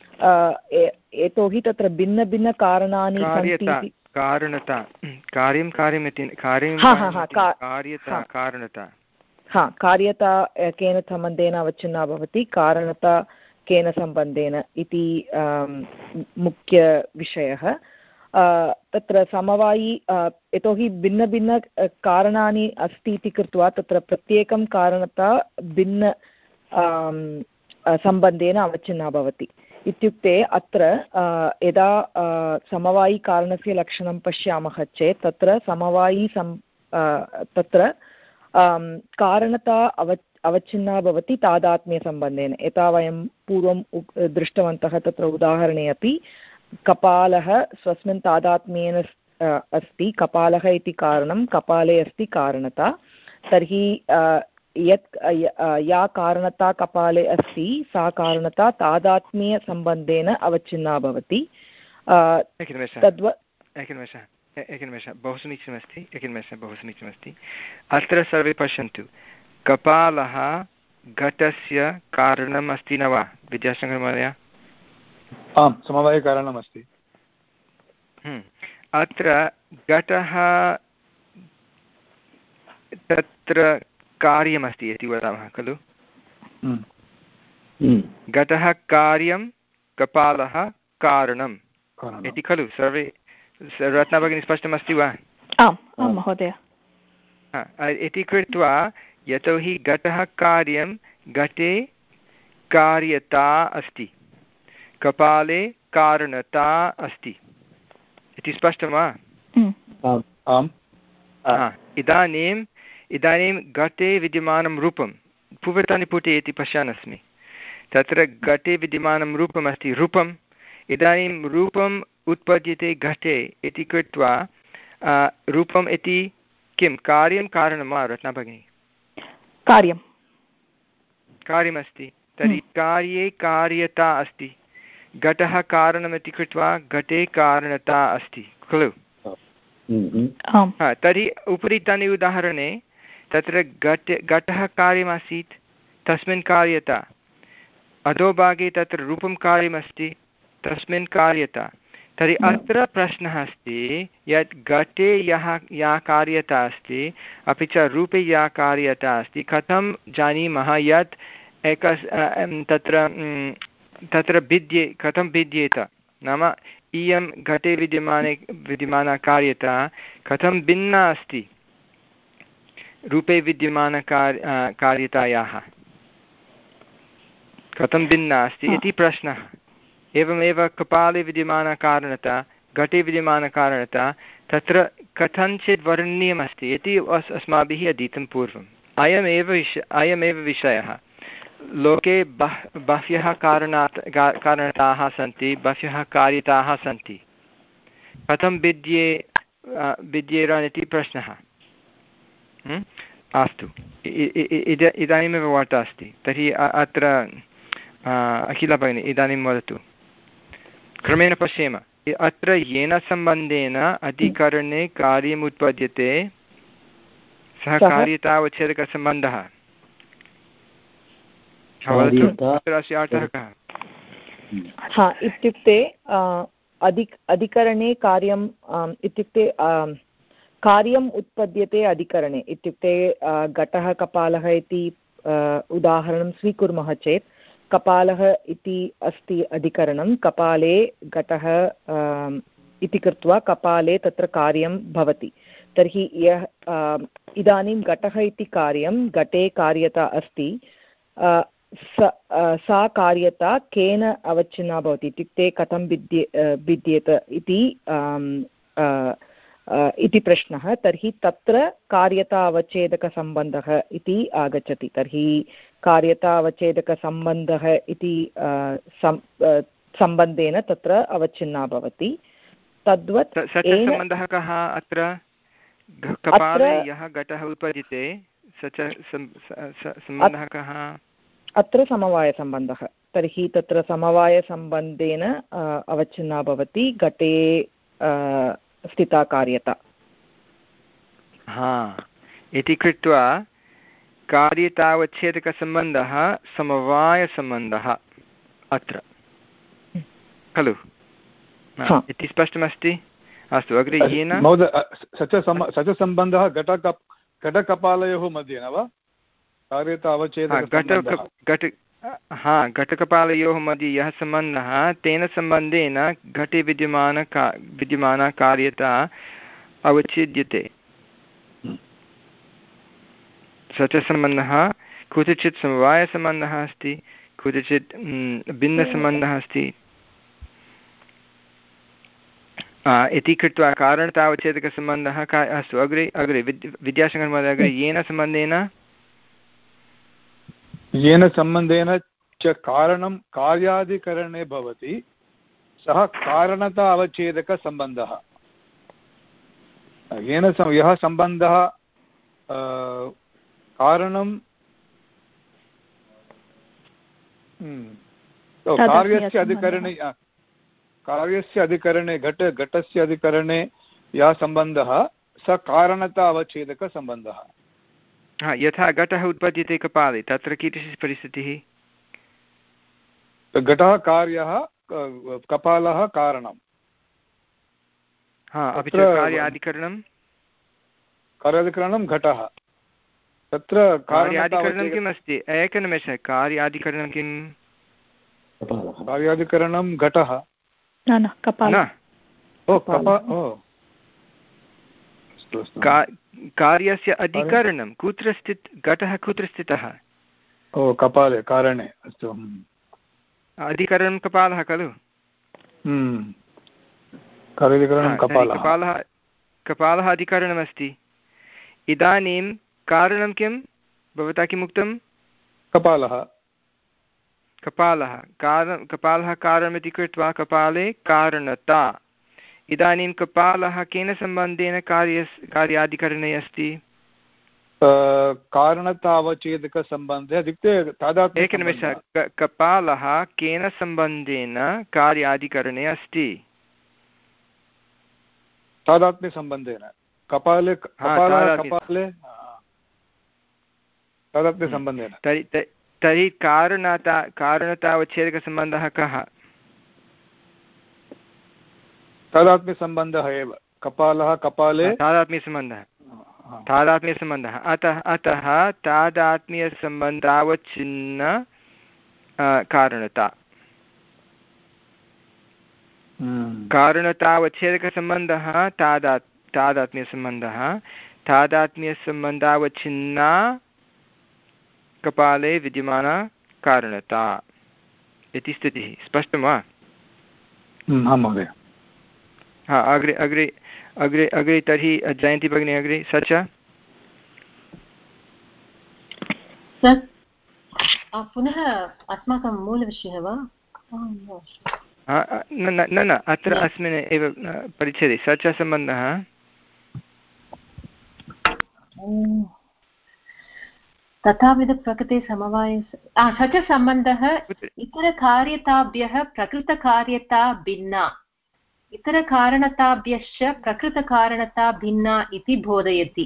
यतोहि तत्र भिन्नभिन्नकारणानि सन्ति। कारणता कार्यं कार्यमिति कार्यं कार्यता कारणता हा कार्यता केन सम्बन्धेन अवच्छिन्ना भवति, कारणता केन सम्बन्धेन इति मुख्यविषयः। तत्र समवायी यतोहि भिन्नभिन्न कारणानि अस्ति इति कृत्वा तत्र प्रत्येकं कारणता भिन्न सम्बन्धेन अवच्छिन्ना भवति। इत्युक्ते अत्र यदा समवायिकारणस्य लक्षणं पश्यामः चेत् तत्र समवायी सम् तत्र कारणता अव अवच्छिन्ना भवति तादात्म्यसम्बन्धेन। यथा वयं पूर्वं दृष्टवन्तः तत्र उदाहरणे अपि कपालः स्वस्मिन् तादात्म्येन अस्ति, कपालः इति कारणं, कपाले अस्ति कारणता। तर्हि यत् या कारणता कपाले अस्ति सा कारणता तादात्म्यसम्बन्धेन अवच्छिन्ना भवति। तद्वत् एकनिमेषः एकनिमेषः बहु समीचीनमस्ति एकनिमेषः बहु समीचीनमस्ति। अत्र सर्वे पश्यन्तु, कपालः घटस्य कारणम् अस्ति न वा विद्याशङ्करमहोदय? आं समवायिकारणमस्ति। अत्र घटः तत्र कार्यमस्ति इति वदामः खलु? घटः कार्यं कपालः कारणम् इति खलु सर्वे रत्ना भगिनी स्पष्टमस्ति वा? आम् आं महोदय। इति कृत्वा यतोहि घटः कार्यं घटे कार्यता अस्ति कपाले कारणता अस्ति इति स्पष्टं वा? आम्। इदानीम् इदानीं घटे विद्यमानं रूपं पूर्वतने पुटे इति पश्यन् अस्मि तत्र घटे विद्यमानं रूपमस्ति रूपम् इदानीं रूपम् उत्पद्यते घटे इति कृत्वा रूपम् इति किं कार्यं कारणं वा रत्ना भगिनी? कार्यं कार्यमस्ति तर्हि कार्ये कार्यता अस्ति घटः कारणमिति कृत्वा घटे कारणता अस्ति खलु? तर्हि उपरितने उदाहरणे तत्र घट घटः कार्यमासीत् तस्मिन् कार्यता अधोभागे तत्र रूपं कार्यमस्ति तस्मिन् कार्यता तर्हि अत्र प्रश्नः अस्ति यत् घटे यः या कार्यता अस्ति अपि च रूपे या कार्यता अस्ति कथं जानीमः यत् एक तत्र तत्र भिद्ये कथं भिद्येत नाम इयं घटे विद्यमाने विद्यमाना कार्यता कथं भिन्ना अस्ति रूपे विद्यमानकार् कार्यतायाः कथं भिन्ना अस्ति इति प्रश्नः। एवमेव कपाले विद्यमानकारणता घटे विद्यमानकारणता तत्र कथञ्चित् वर्णनीयमस्ति इति अस् अस्माभिः अधीतं पूर्वम्। अयमेव विष अयमेव विषयः लोके बह् बह्व्यः कारणात् कारणताः सन्ति बह्व्यः कार्यताः सन्ति कथं भिद्ये भिद्येरन् इति प्रश्नः। अस्तु इद इदानीमेव वार्ता अस्ति तर्हि अत्र अखिला भगिनी इदानीं वदतु क्रमेण पश्येम अत्र येन सम्बन्धेन अधिकरणे कार्यम् उत्पद्यते सः कार्यतावच्छेदकसम्बन्धः अस्य अर्थः कः? हा इत्युक्ते अधिक अधिकरणे कार्यम् इत्युक्ते कार्यम् उत्पद्यते अधिकरणे इत्युक्ते घटः कपालः इति उदाहरणं स्वीकुर्मः चेत् कपालः इति अस्ति अधिकरणं कपाले घटः इति कृत्वा कपाले तत्र कार्यं भवति तर्हि यः इदानीं घटः इति कार्यं घटे कार्यता अस्ति सा कार्यता केन अवच्छिन्ना भवति इत्युक्ते कथं भिद्ये भिद्येत इति इति प्रश्नः। तर्हि तत्र कार्यता अवच्छेदकसम्बन्धः इति आगच्छति तर्हि कार्यता अवच्छेदकसम्बन्धः इति सम्बन्धेन तत्र अवच्छिन्ना भवति तद्वत् सम्बन्धः कः अत्र कपाले यः घटः उत्पद्यते स च सम्बन्धः कः अत्र समवायसम्बन्धः तर्हि तत्र समवायसम्बन्धेन अवच्छिन्ना भवति घटे स्थिता कार्यता। हा इति कृत्वा कार्यतावच्छेदकसम्बन्धः समवायसम्बन्धः अत्र खलु इति स्पष्टमस्ति? अस्तु अग्रे येन महोदय स च सम्बन्धः घट घटकपालयोः मध्ये न वा कार्यतावच्छेदकः घट हा घटकपालयोः मध्ये यः सम्बन्धः तेन सम्बन्धेन घटे विद्यमान का विद्यमाना कार्यता अवच्छेद्यते स च सम्बन्धः कुत्रचित् समवायसम्बन्धः अस्ति कुत्रचित् भिन्नसम्बन्धः अस्ति इति कृत्वा कारणतावच्छेदकसम्बन्धः का अस्तु अग्रे अग्रे विद्याशङ्करमहोदय अग्रे येन सम्बन्धेन येन सम्बन्धेन च कारणं कार्याधिकरणे भवति सः कारणता अवच्छेदकसम्बन्धः। येन यः सम्बन्धः कारणं कार्यस्य अधिकरणे कार्यस्य अधिकरणे घट घटस्य अधिकरणे यः सम्बन्धः स कारणता अवच्छेदकसम्बन्धः। हा यथा घटः उत्पद्यते कपाले तत्र कीदृशी परिस्थितिः? घटः कार्यः कपालः कारणं। हा अपि च कार्याधिकरणं कार्याधिकरणं घटः तत्र कार्याधिकरणं किम् अस्ति? एकनिमेषः कार्याधिकरणं किम्? कार्याधिकरणं घटः न न कपालः ओ कपा ओ कार्यस्य अधिकरणं कुत्र स्थित घटः कुत्र स्थितः ओ कपाले कारणे अस्तु अधिकरणं कपालः खलु कार्याधिकरणं कपालः कपालः कपालः अधिकरणमस्ति इदानीं कारणं किं भवता किम् उक्तं कपालः कपालः कारण कपालः कारणमिति कृत्वा कपाले कारणता इदानीं कपालः केन सम्बन्धेन कार्य कार्याधिकरणे अस्ति कारणतावच्छेदकसम्बन्धे इत्युक्ते तादात्म्य एकनिमेषः कपालः केन सम्बन्धेन कार्याधिकरणे अस्ति तादात्म्यसम्बन्धेन कपाले कपाले तादात्म्यसम्बन्धेन तर्हि तर्हि कारणता कारणतावच्छेदकसम्बन्धः कः तादात्म्यसम्बन्धः एव कपालः कपाले तादात्म्यसम्बन्धः तादात्म्यसम्बन्धः अतः अतः तादात्म्यसम्बन्धावच्छिन्न कारणता कारणतावच्छेदकसम्बन्धः तादात् तादात्म्यसम्बन्धः तादात्म्यसम्बन्धावच्छिन्ना कपाले विद्यमाना कारणता इति स्थितिः स्पष्टं वा महोदय हा अग्रे अग्रे अग्रे अग्रे तर्हि जयन्ती भगिनी अग्रे स च पुनः अस्माकं मूलविषयः वा न न न अत्र अस्मिन् एव परिच्छेदे स च सम्बन्धः तथाविधप्रकृते समवाय स च सम्बन्धः इतरकार्यताभ्यः प्रकृतकार्यता भिन्ना इतरकारणताभ्यश्च प्रकृतकारणता भिन्ना इति बोधयति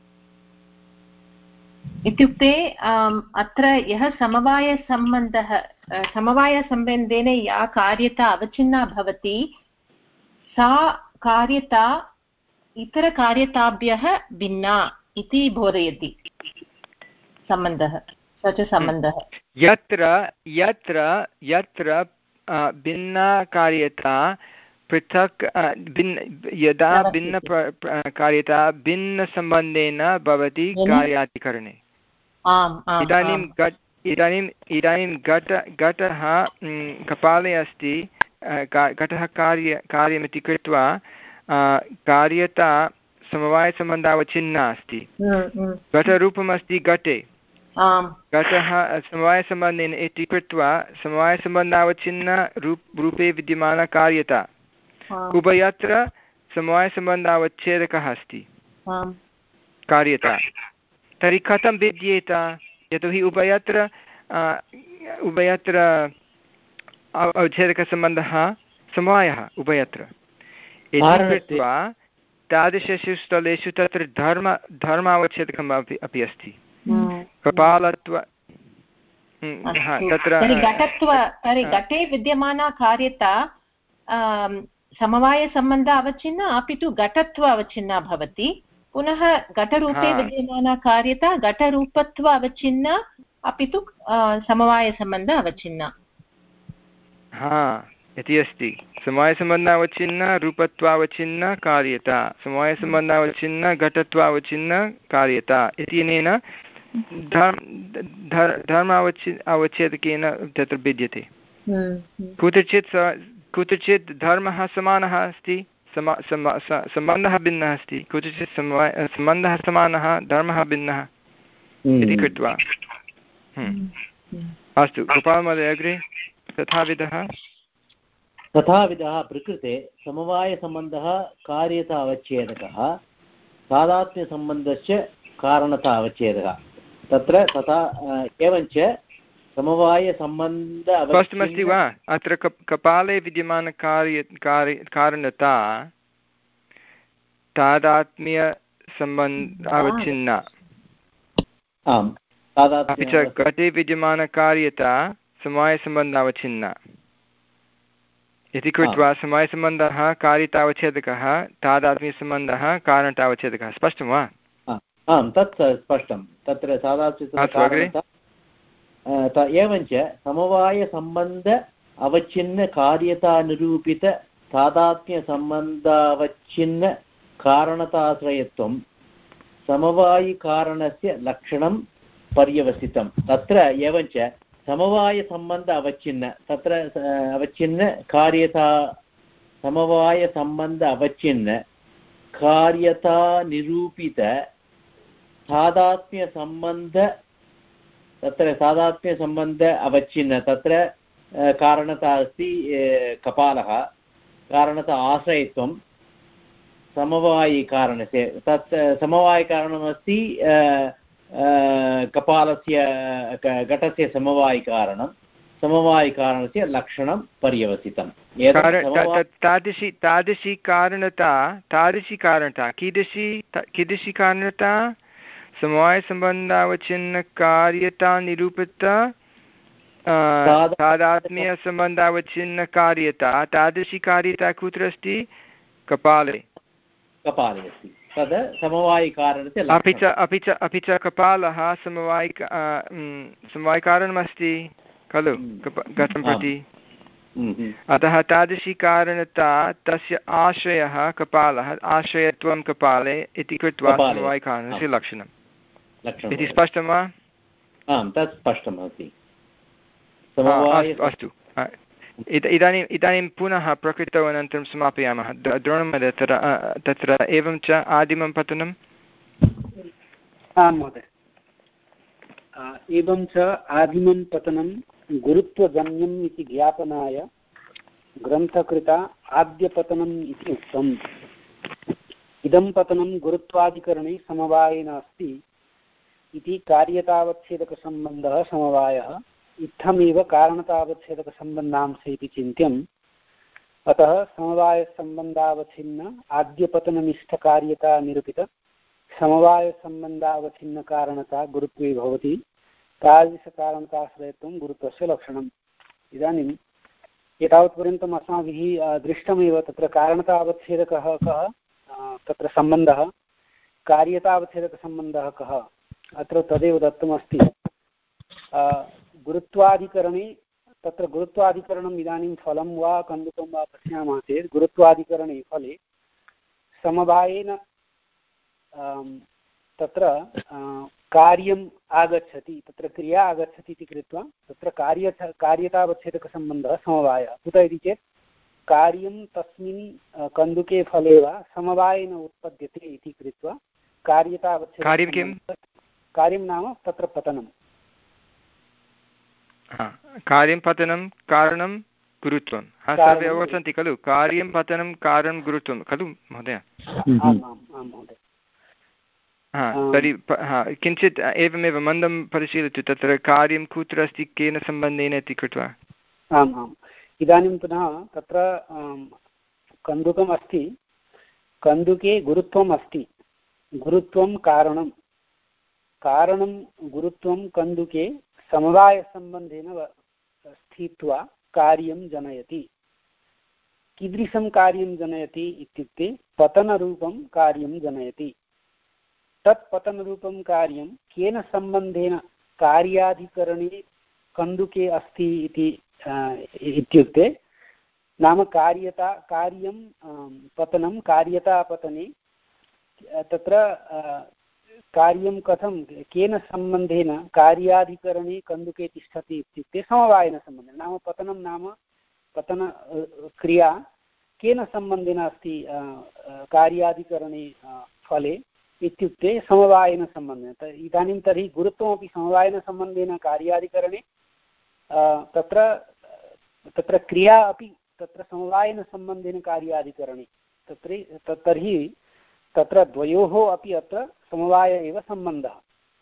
इत्युक्ते अत्र यः समवायसम्बन्धः समवायसम्बन्धेन या कार्यता अवच्छिन्ना भवति सा कार्यता इतरकार्यताभ्यः भिन्ना इति बोधयति सम्बन्धः स च सम्बन्धः यत्र यत्र यत्र भिन्ना कार्यता पृथक् भिन्न यदा भिन्न कार्यता भिन्नसम्बन्धेन भवति कार्याधिकरणे इदानीं घट इदानीम् इदानीं घट घटः कपाले अस्ति घटः कार्य कार्यमिति कृत्वा कार्यता समवायसम्बन्धावच्छिन्ना अस्ति घटरूपमस्ति घटे घटः समवायसम्बन्धेन इति कृत्वा समवायसम्बन्धावच्छिन्न रूप रूपे विद्यमाना कार्यता उभयत्र समवायसम्बन्धावच्छेदकः अस्ति कार्यता तर्हि कथं भिद्येत यतोहि उभयत्र उभयत्र अवच्छेदकसम्बन्धः समवायः उभयत्र इति कृत्वा तादृशेषु स्थलेषु तत्र धर्म धर्मावच्छेदकम् अपि अपि अस्ति कपालत्व तत्र तर्हि घटे विद्यमाना कार्यता समवायसम्बन्ध अवच्छिन्ना अपि तु घटत्व अवच्छिन्ना भवति पुनः घटरूपे विद्यमाना कार्यता घटरूपत्व अवच्छिन्ना अपि तु समवायसम्बन्ध अवच्छिन्ना हा इति अस्ति समवायसम्बन्धावच्छिन्न रूपत्वावच्छिन्न कार्यता समवायसम्बन्धावच्छिन्न घटत्वावच्छिन्न कार्यता इत्यनेन धर्मावच्छि अवच्छेदकेन तत्र भिद्यते कुत्रचित् कुत्रचित् धर्मः समानः अस्ति सम्बन्धः भिन्नः अस्ति कुत्रचित् समवाय सम्बन्धः समानः धर्मः भिन्नः इति कृत्वा अस्तु गोपालमहोदय अग्रे तथाविधः तथाविधः प्रकृते समवायसम्बन्धः कार्यता अवच्छेदकः तादात्म्यसम्बन्धश्च कारणता अवच्छेदकः तत्र तथा एवञ्च समवायसम्बन्ध स्पष्टमस्ति वा अत्र कपाले विद्यमानकार्य कार्य कारणता तादात्म्यसम्बन्ध अवच्छिन्ना आम् अपि च घटे विद्यमानकार्यता समवायसम्बन्धावच्छिन्ना इति कृत्वा समवायसम्बन्धः कार्यतावच्छेदकः तादात्म्यसम्बन्धः कारणतावच्छेदकः स्पष्टं वा आम् तत् स्पष्टं तत्र तादात्म्य एवञ्च समवायसम्बन्ध अवच्छिन्न कार्यतानिरूपित तादात्म्यसम्बन्धावच्छिन्न कारणताश्रयत्वं समवायिकारणस्य लक्षणं पर्यवसितं। तत्र एवञ्च समवायसम्बन्ध अवच्छिन्न तत्र अवच्छिन्न कार्यता समवायसम्बन्ध अवच्छिन्न कार्यता निरूपित तादात्म्यसम्बन्ध तत्र तादात्म्यसम्बन्ध अवच्छिन्न तत्र कारणता अस्ति कपालः कारणता आश्रयत्वं समवायिकारणस्य तत् समवायिकारणमस्ति कपालस्य घटस्य समवायिकारणं समवायिकारणस्य लक्षणं पर्यवसितम्। तादृशी तादृशी कारणता तादृशी कारणता कीदृशी कीदृशी कारणता समवायसम्बन्धावच्छिन्नकार्यता निरूपित तादात्म्यसम्बन्धावच्छिन्नकार्यता तादृशी कार्यता कुत्र अस्ति कपाले कपाले अस्ति तद् समवायिकारणस्य अपि च अपि च अपि च कपालः समवायिक समवायिकारणमस्ति खलु घटं प्रति अतः तादृशी कारणता तस्य आश्रयः कपालः आश्रयत्वं कपाले इति कृत्वा समवायिकारणस्य लक्षणम् इति स्पष्टं वा? आं तत् स्पष्टमस्ति। अस्तु इदानीम् इदानीं पुनः प्रकृतौ अनन्तरं समापयामः। द्रोणमहोदय तत्र तत्र एवं च आदिमं पतनम् आं महोदय एवं च आदिमं पतनं गुरुत्वजन्यम् इति ज्ञापनाय ग्रन्थकृता आद्यपतनम् इति उक्तम्। इदं पतनं गुरुत्वाधिकरणे समवायेन अस्ति इति कार्यतावच्छेदकसम्बन्धः समवायः इत्थमेव कारणतावच्छेदकसम्बन्धांश इति चिन्त्यम्। अतः समवायसम्बन्धावच्छिन्न आद्यपतननिष्ठकार्यता निरूपित समवायसम्बन्धावच्छिन्नकारणता गुरुत्वे भवति तादृशकारणताश्रयत्वं गुरुत्वस्य लक्षणम्। इदानीम् एतावत्पर्यन्तम् अस्माभिः दृष्टमेव तत्र कारणतावच्छेदकः कः तत्र सम्बन्धः कार्यतावच्छेदकसम्बन्धः कः अत्र तदेव दत्तमस्ति। गुरुत्वाधिकरणे तत्र गुरुत्वाधिकरणम् इदानीं फलं वा कन्दुकं वा पश्यामः चेत् गुरुत्वाधिकरणे फले समवायेन तत्र कार्यम् आगच्छति तत्र क्रिया आगच्छति इति कृत्वा तत्र कार्य कार्यतावच्छेदकसम्बन्धः समवायः कुत इति चेत् कार्यं तस्मिन् कन्दुके फले वा समवायेन उत्पद्यते इति कृत्वा कार्यतावच्छेदकं कार्यं नाम तत्र पतनं कार्यं पतनं कारणं गुरुत्वं सर्वे अवगच्छन्ति खलु कार्यं पतनं कारणं गुरुत्वं खलु महोदय? तर्हि किञ्चित् एवमेव मन्दं परिशीलयतु तत्र कार्यं कुत्र अस्ति केन सम्बन्धेन इति कृत्वा। आम् आम् इदानीं पुनः तत्र कन्दुकम् अस्ति कन्दुके गुरुत्वम् अस्ति गुरुत्वं कारणं कारणं गुरुत्वं कन्दुके समवायसम्बन्धेन स्थित्वा कार्यं जनयति। कीदृशं कार्यं जनयति इत्युक्ते पतनरूपं कार्यं जनयति। तत् पतनरूपं कार्यं केन सम्बन्धेन कार्याधिकरणे कन्दुके अस्ति इति इत्युक्ते नाम कार्यता कार्यं पतनं कार्यतापतने तत्र कार्यं कथं केन सम्बन्धेन कार्याधिकरणे कन्दुके तिष्ठति इत्युक्ते समवायेन सम्बन्धेन नाम पतनं नाम पतन क्रिया केन सम्बन्धेन अस्ति कार्याधिकरणे फले इत्युक्ते समवायेन सम्बन्धेन। इदानीं तर्हि गुरुत्वमपि समवायेन सम्बन्धेन कार्याधिकरणे तत्र तत्र क्रिया अपि तत्र समवायेन सम्बन्धेन कार्याधिकरणे तत्र तर्हि तत्र द्वयोः अपि अत्र समवाय एव सम्बन्धः।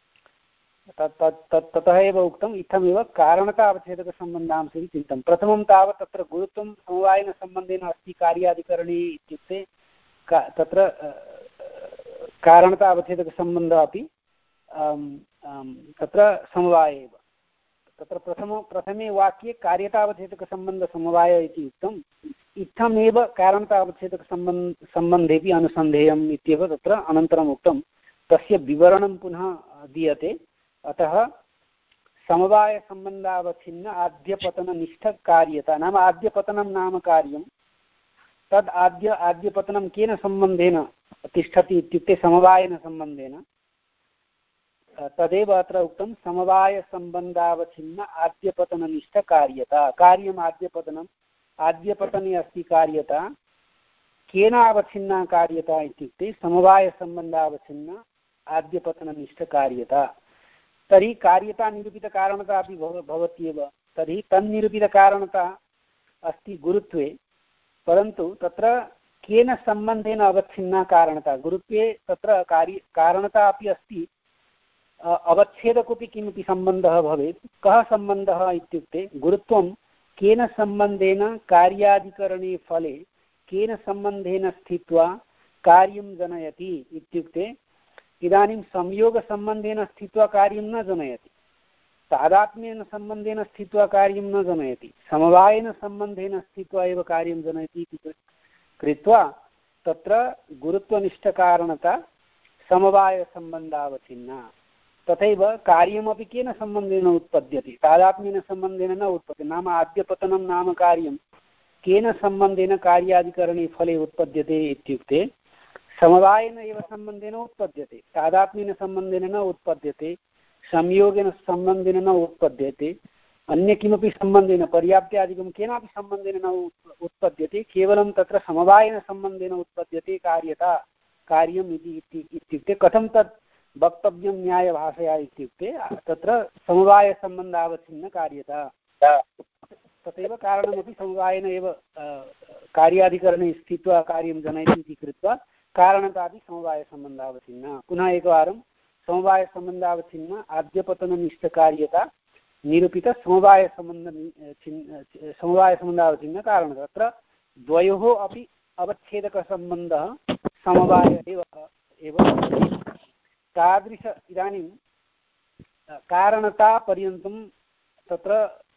ततः एव उक्तम् इत्थमेव कारणतावच्छेदकसम्बन्धांशं चिन्तं। प्रथमं तावत् तत्र गुरुत्वं समवायेन सम्बन्धेन अस्ति कार्याधिकरणे इत्युक्ते तत्र कारणतावच्छेदकसम्बन्धः अपि तत्र समवाय एव। तत्र प्रथम प्रथमे वाक्ये कार्यतावच्छेदकसम्बन्धसमवाय इति उक्तम् इत्थमेव कारणतावच्छेदकसम्बन्ध सम्बन्धेपि अनुसन्धेयम् इत्येव तत्र अनन्तरम् उक्तं। तस्य विवरणं पुनः दीयते। अतः समवायसम्बन्धावच्छिन्न आद्यपतननिष्ठकार्यता नाम आद्यपतनं नाम कार्यं तद् आद्य आद्यपतनं केन सम्बन्धेन तिष्ठति इत्युक्ते समवायेन सम्बन्धेन तदेव अत्र उक्तं समवायसम्बन्धावच्छिन्न आद्यपतननिष्ठकार्यता कार्यम् आद्यपतनम् आद्यपतने अस्ति कार्यता केन अवच्छिन्ना कार्यता इत्युक्ते समवायसम्बन्धावच्छिन्न आद्यपतननिष्ठकार्यता तर्हि कार्यता निरूपितकारणता अपि भवत्येव तर्हि तन्निरूपितकारणता अस्ति गुरुत्वे परन्तु तत्र केन सम्बन्धेन अवच्छिन्ना कारणता गुरुत्वे तत्र कार्य कारणता अपि अस्ति अवच्छेदकोऽपि किमपि सम्बन्धः भवेत् कः सम्बन्धः इत्युक्ते गुरुत्वं केन सम्बन्धेन कार्याधिकरणे फले केन सम्बन्धेन स्थित्वा कार्यं जनयति इत्युक्ते इदानीं संयोगसम्बन्धेन स्थित्वा कार्यं न जनयति तादात्म्येन सम्बन्धेन स्थित्वा कार्यं न जनयति समवायेन सम्बन्धेन स्थित्वा एव कार्यं जनयति इति कृत्वा तत्र गुरुत्वनिष्ठकारणता समवायसम्बन्धावच्छिन्ना तथैव कार्यमपि केन सम्बन्धेन उत्पद्यते तादात्म्येन सम्बन्धेन न उत्पद्यते नाम आद्यपतनं नाम कार्यं केन सम्बन्धेन कार्याधिकरणे फले उत्पद्यते इत्युक्ते समवायेन एव सम्बन्धेन उत्पद्यते तादात्म्येन सम्बन्धेन न उत्पद्यते संयोगेन सम्बन्धेन न उत्पद्यते अन्य किमपि सम्बन्धेन पर्याप्त्यादिकं केनापि सम्बन्धेन न उत्पद्यते केवलं तत्र समवायेन सम्बन्धेन उत्पद्यते कार्यता कार्यम् इति इत्युक्ते कथं तत् वक्तव्यं न्यायभाषया इत्युक्ते तत्र समवायसम्बन्धावच्छिन्नकार्यता तथैव कारणमपि समवायेन एव कार्याधिकरणे स्थित्वा कार्यं जनयति इति कृत्वा कारणतापि समवायसम्बन्धावच्छिन्ना पुनः एकवारं समवायसम्बन्धावच्छिन्न आद्यपतननिष्ठकार्यता निरूपित समवायसम्बन्ध समवायसम्बन्धावच्छिन्न कारणता तत्र द्वयोः अपि अवच्छेदकसम्बन्धः समवाय एव एव तादृश इदानीं कारणतापर्यन्तं तत्र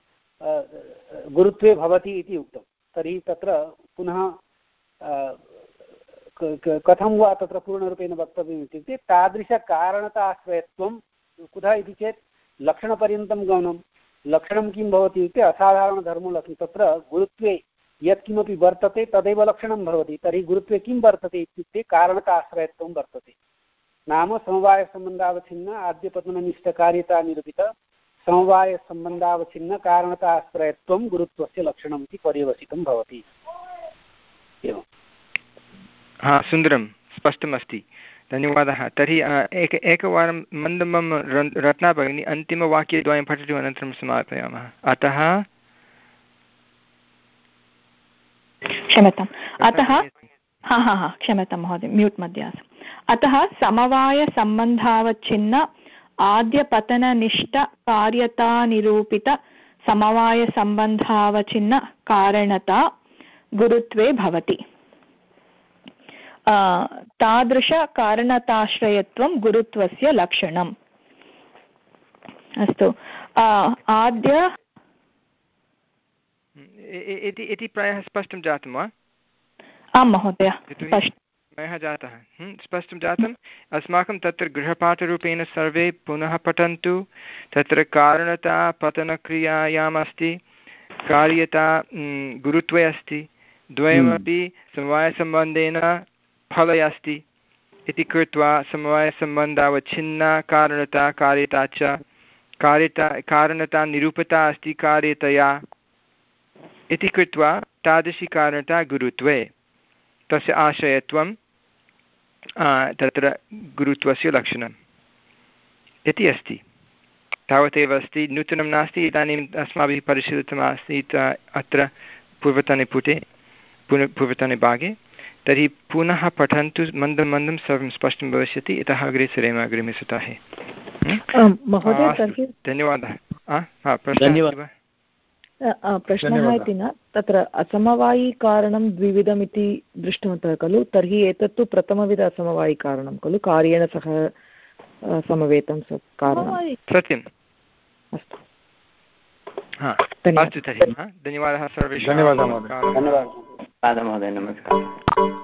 गुरुत्वे भवति इति उक्तं तर्हि तत्र पुनः कथं वा तत्र पूर्णरूपेण वक्तव्यम् इत्युक्ते तादृशकारणताश्रयत्वं कुतः इति चेत् लक्षणपर्यन्तं गमनं लक्षणं किं भवति इत्युक्ते असाधारणधर्मलक्षणं तत्र गुरुत्वे यत्किमपि वर्तते तदेव लक्षणं भवति तर्हि गुरुत्वे किं वर्तते इत्युक्ते कारणताश्रयत्वं वर्तते नाम समवायसम्बन्धावच्छिन्न आद्यपतननिष्ठकार्यता निरूपित समवायसम्बन्धावच्छिन्न कारणताश्रयत्वं गुरुत्वस्य लक्षणम् इति पर्यवसितं भवति एवं हा सुन्दरं स्पष्टमस्ति धन्यवादः तर्हि एक एकवारं मन्दमं रत्ना भगिनी अन्तिमवाक्यद्वयं पठतु अनन्तरं समापयामः अतः क्षम्यताम् अतः हा हा हा क्षम्यतां महोदय म्यूट् मध्ये आसम् अतः समवायसम्बन्धावच्छिन्न आद्यपतननिष्ठ कार्यतानिरूपित समवायसम्बन्धावच्छिन्न कारणता गुरुत्वे भवति तादृशकारणताश्रयत्वं गुरुत्वस्य लक्षणम् अस्तु आद्य इति प्रायः स्पष्टं जातं वा आं महोदय प्रायः जातः स्पष्टं जातम् अस्माकं तत्र गृहपाठरूपेण सर्वे पुनः पठन्तु तत्र कारणता पतनक्रियायाम् अस्ति कार्यता गुरुत्वे अस्ति द्वयमपि समवायसम्बन्धेन फले अस्ति इति कृत्वा समवायसम्बन्धावच्छिन्ना कारणता कार्यता च कार्यता कारणता निरूपिता अस्ति कार्यतया इति कृत्वा तादृशी कारणता गुरुत्वे तस्य आश्रयत्वं तत्र गुरुत्वस्य लक्षणम् इति अस्ति तावदेव अस्ति नूतनं नास्ति इदानीम् अस्माभिः परिशीलितमासीत् अत्र पूर्वतने पुटे पुनः पूर्वतने भागे तर्हि पुनः पठन्तु मन्दं मन्दं सर्वं स्पष्टं भविष्यति इतः अग्रे सरेम अग्रिमे सप्ताहे धन्यवादः प्रश्नः इति न तत्र असमवायिकारणं द्विविधमिति दृष्टवन्तः खलु तर्हि एतत्तु प्रथमविध असमवायिकारणं खलु कार्येण सह समवेतं कारणं सत्यम् अस्तु अस्तु तर्हि धन्यवादः सर्वेषां धन्यवादः महोदय महोदय नमस्कारः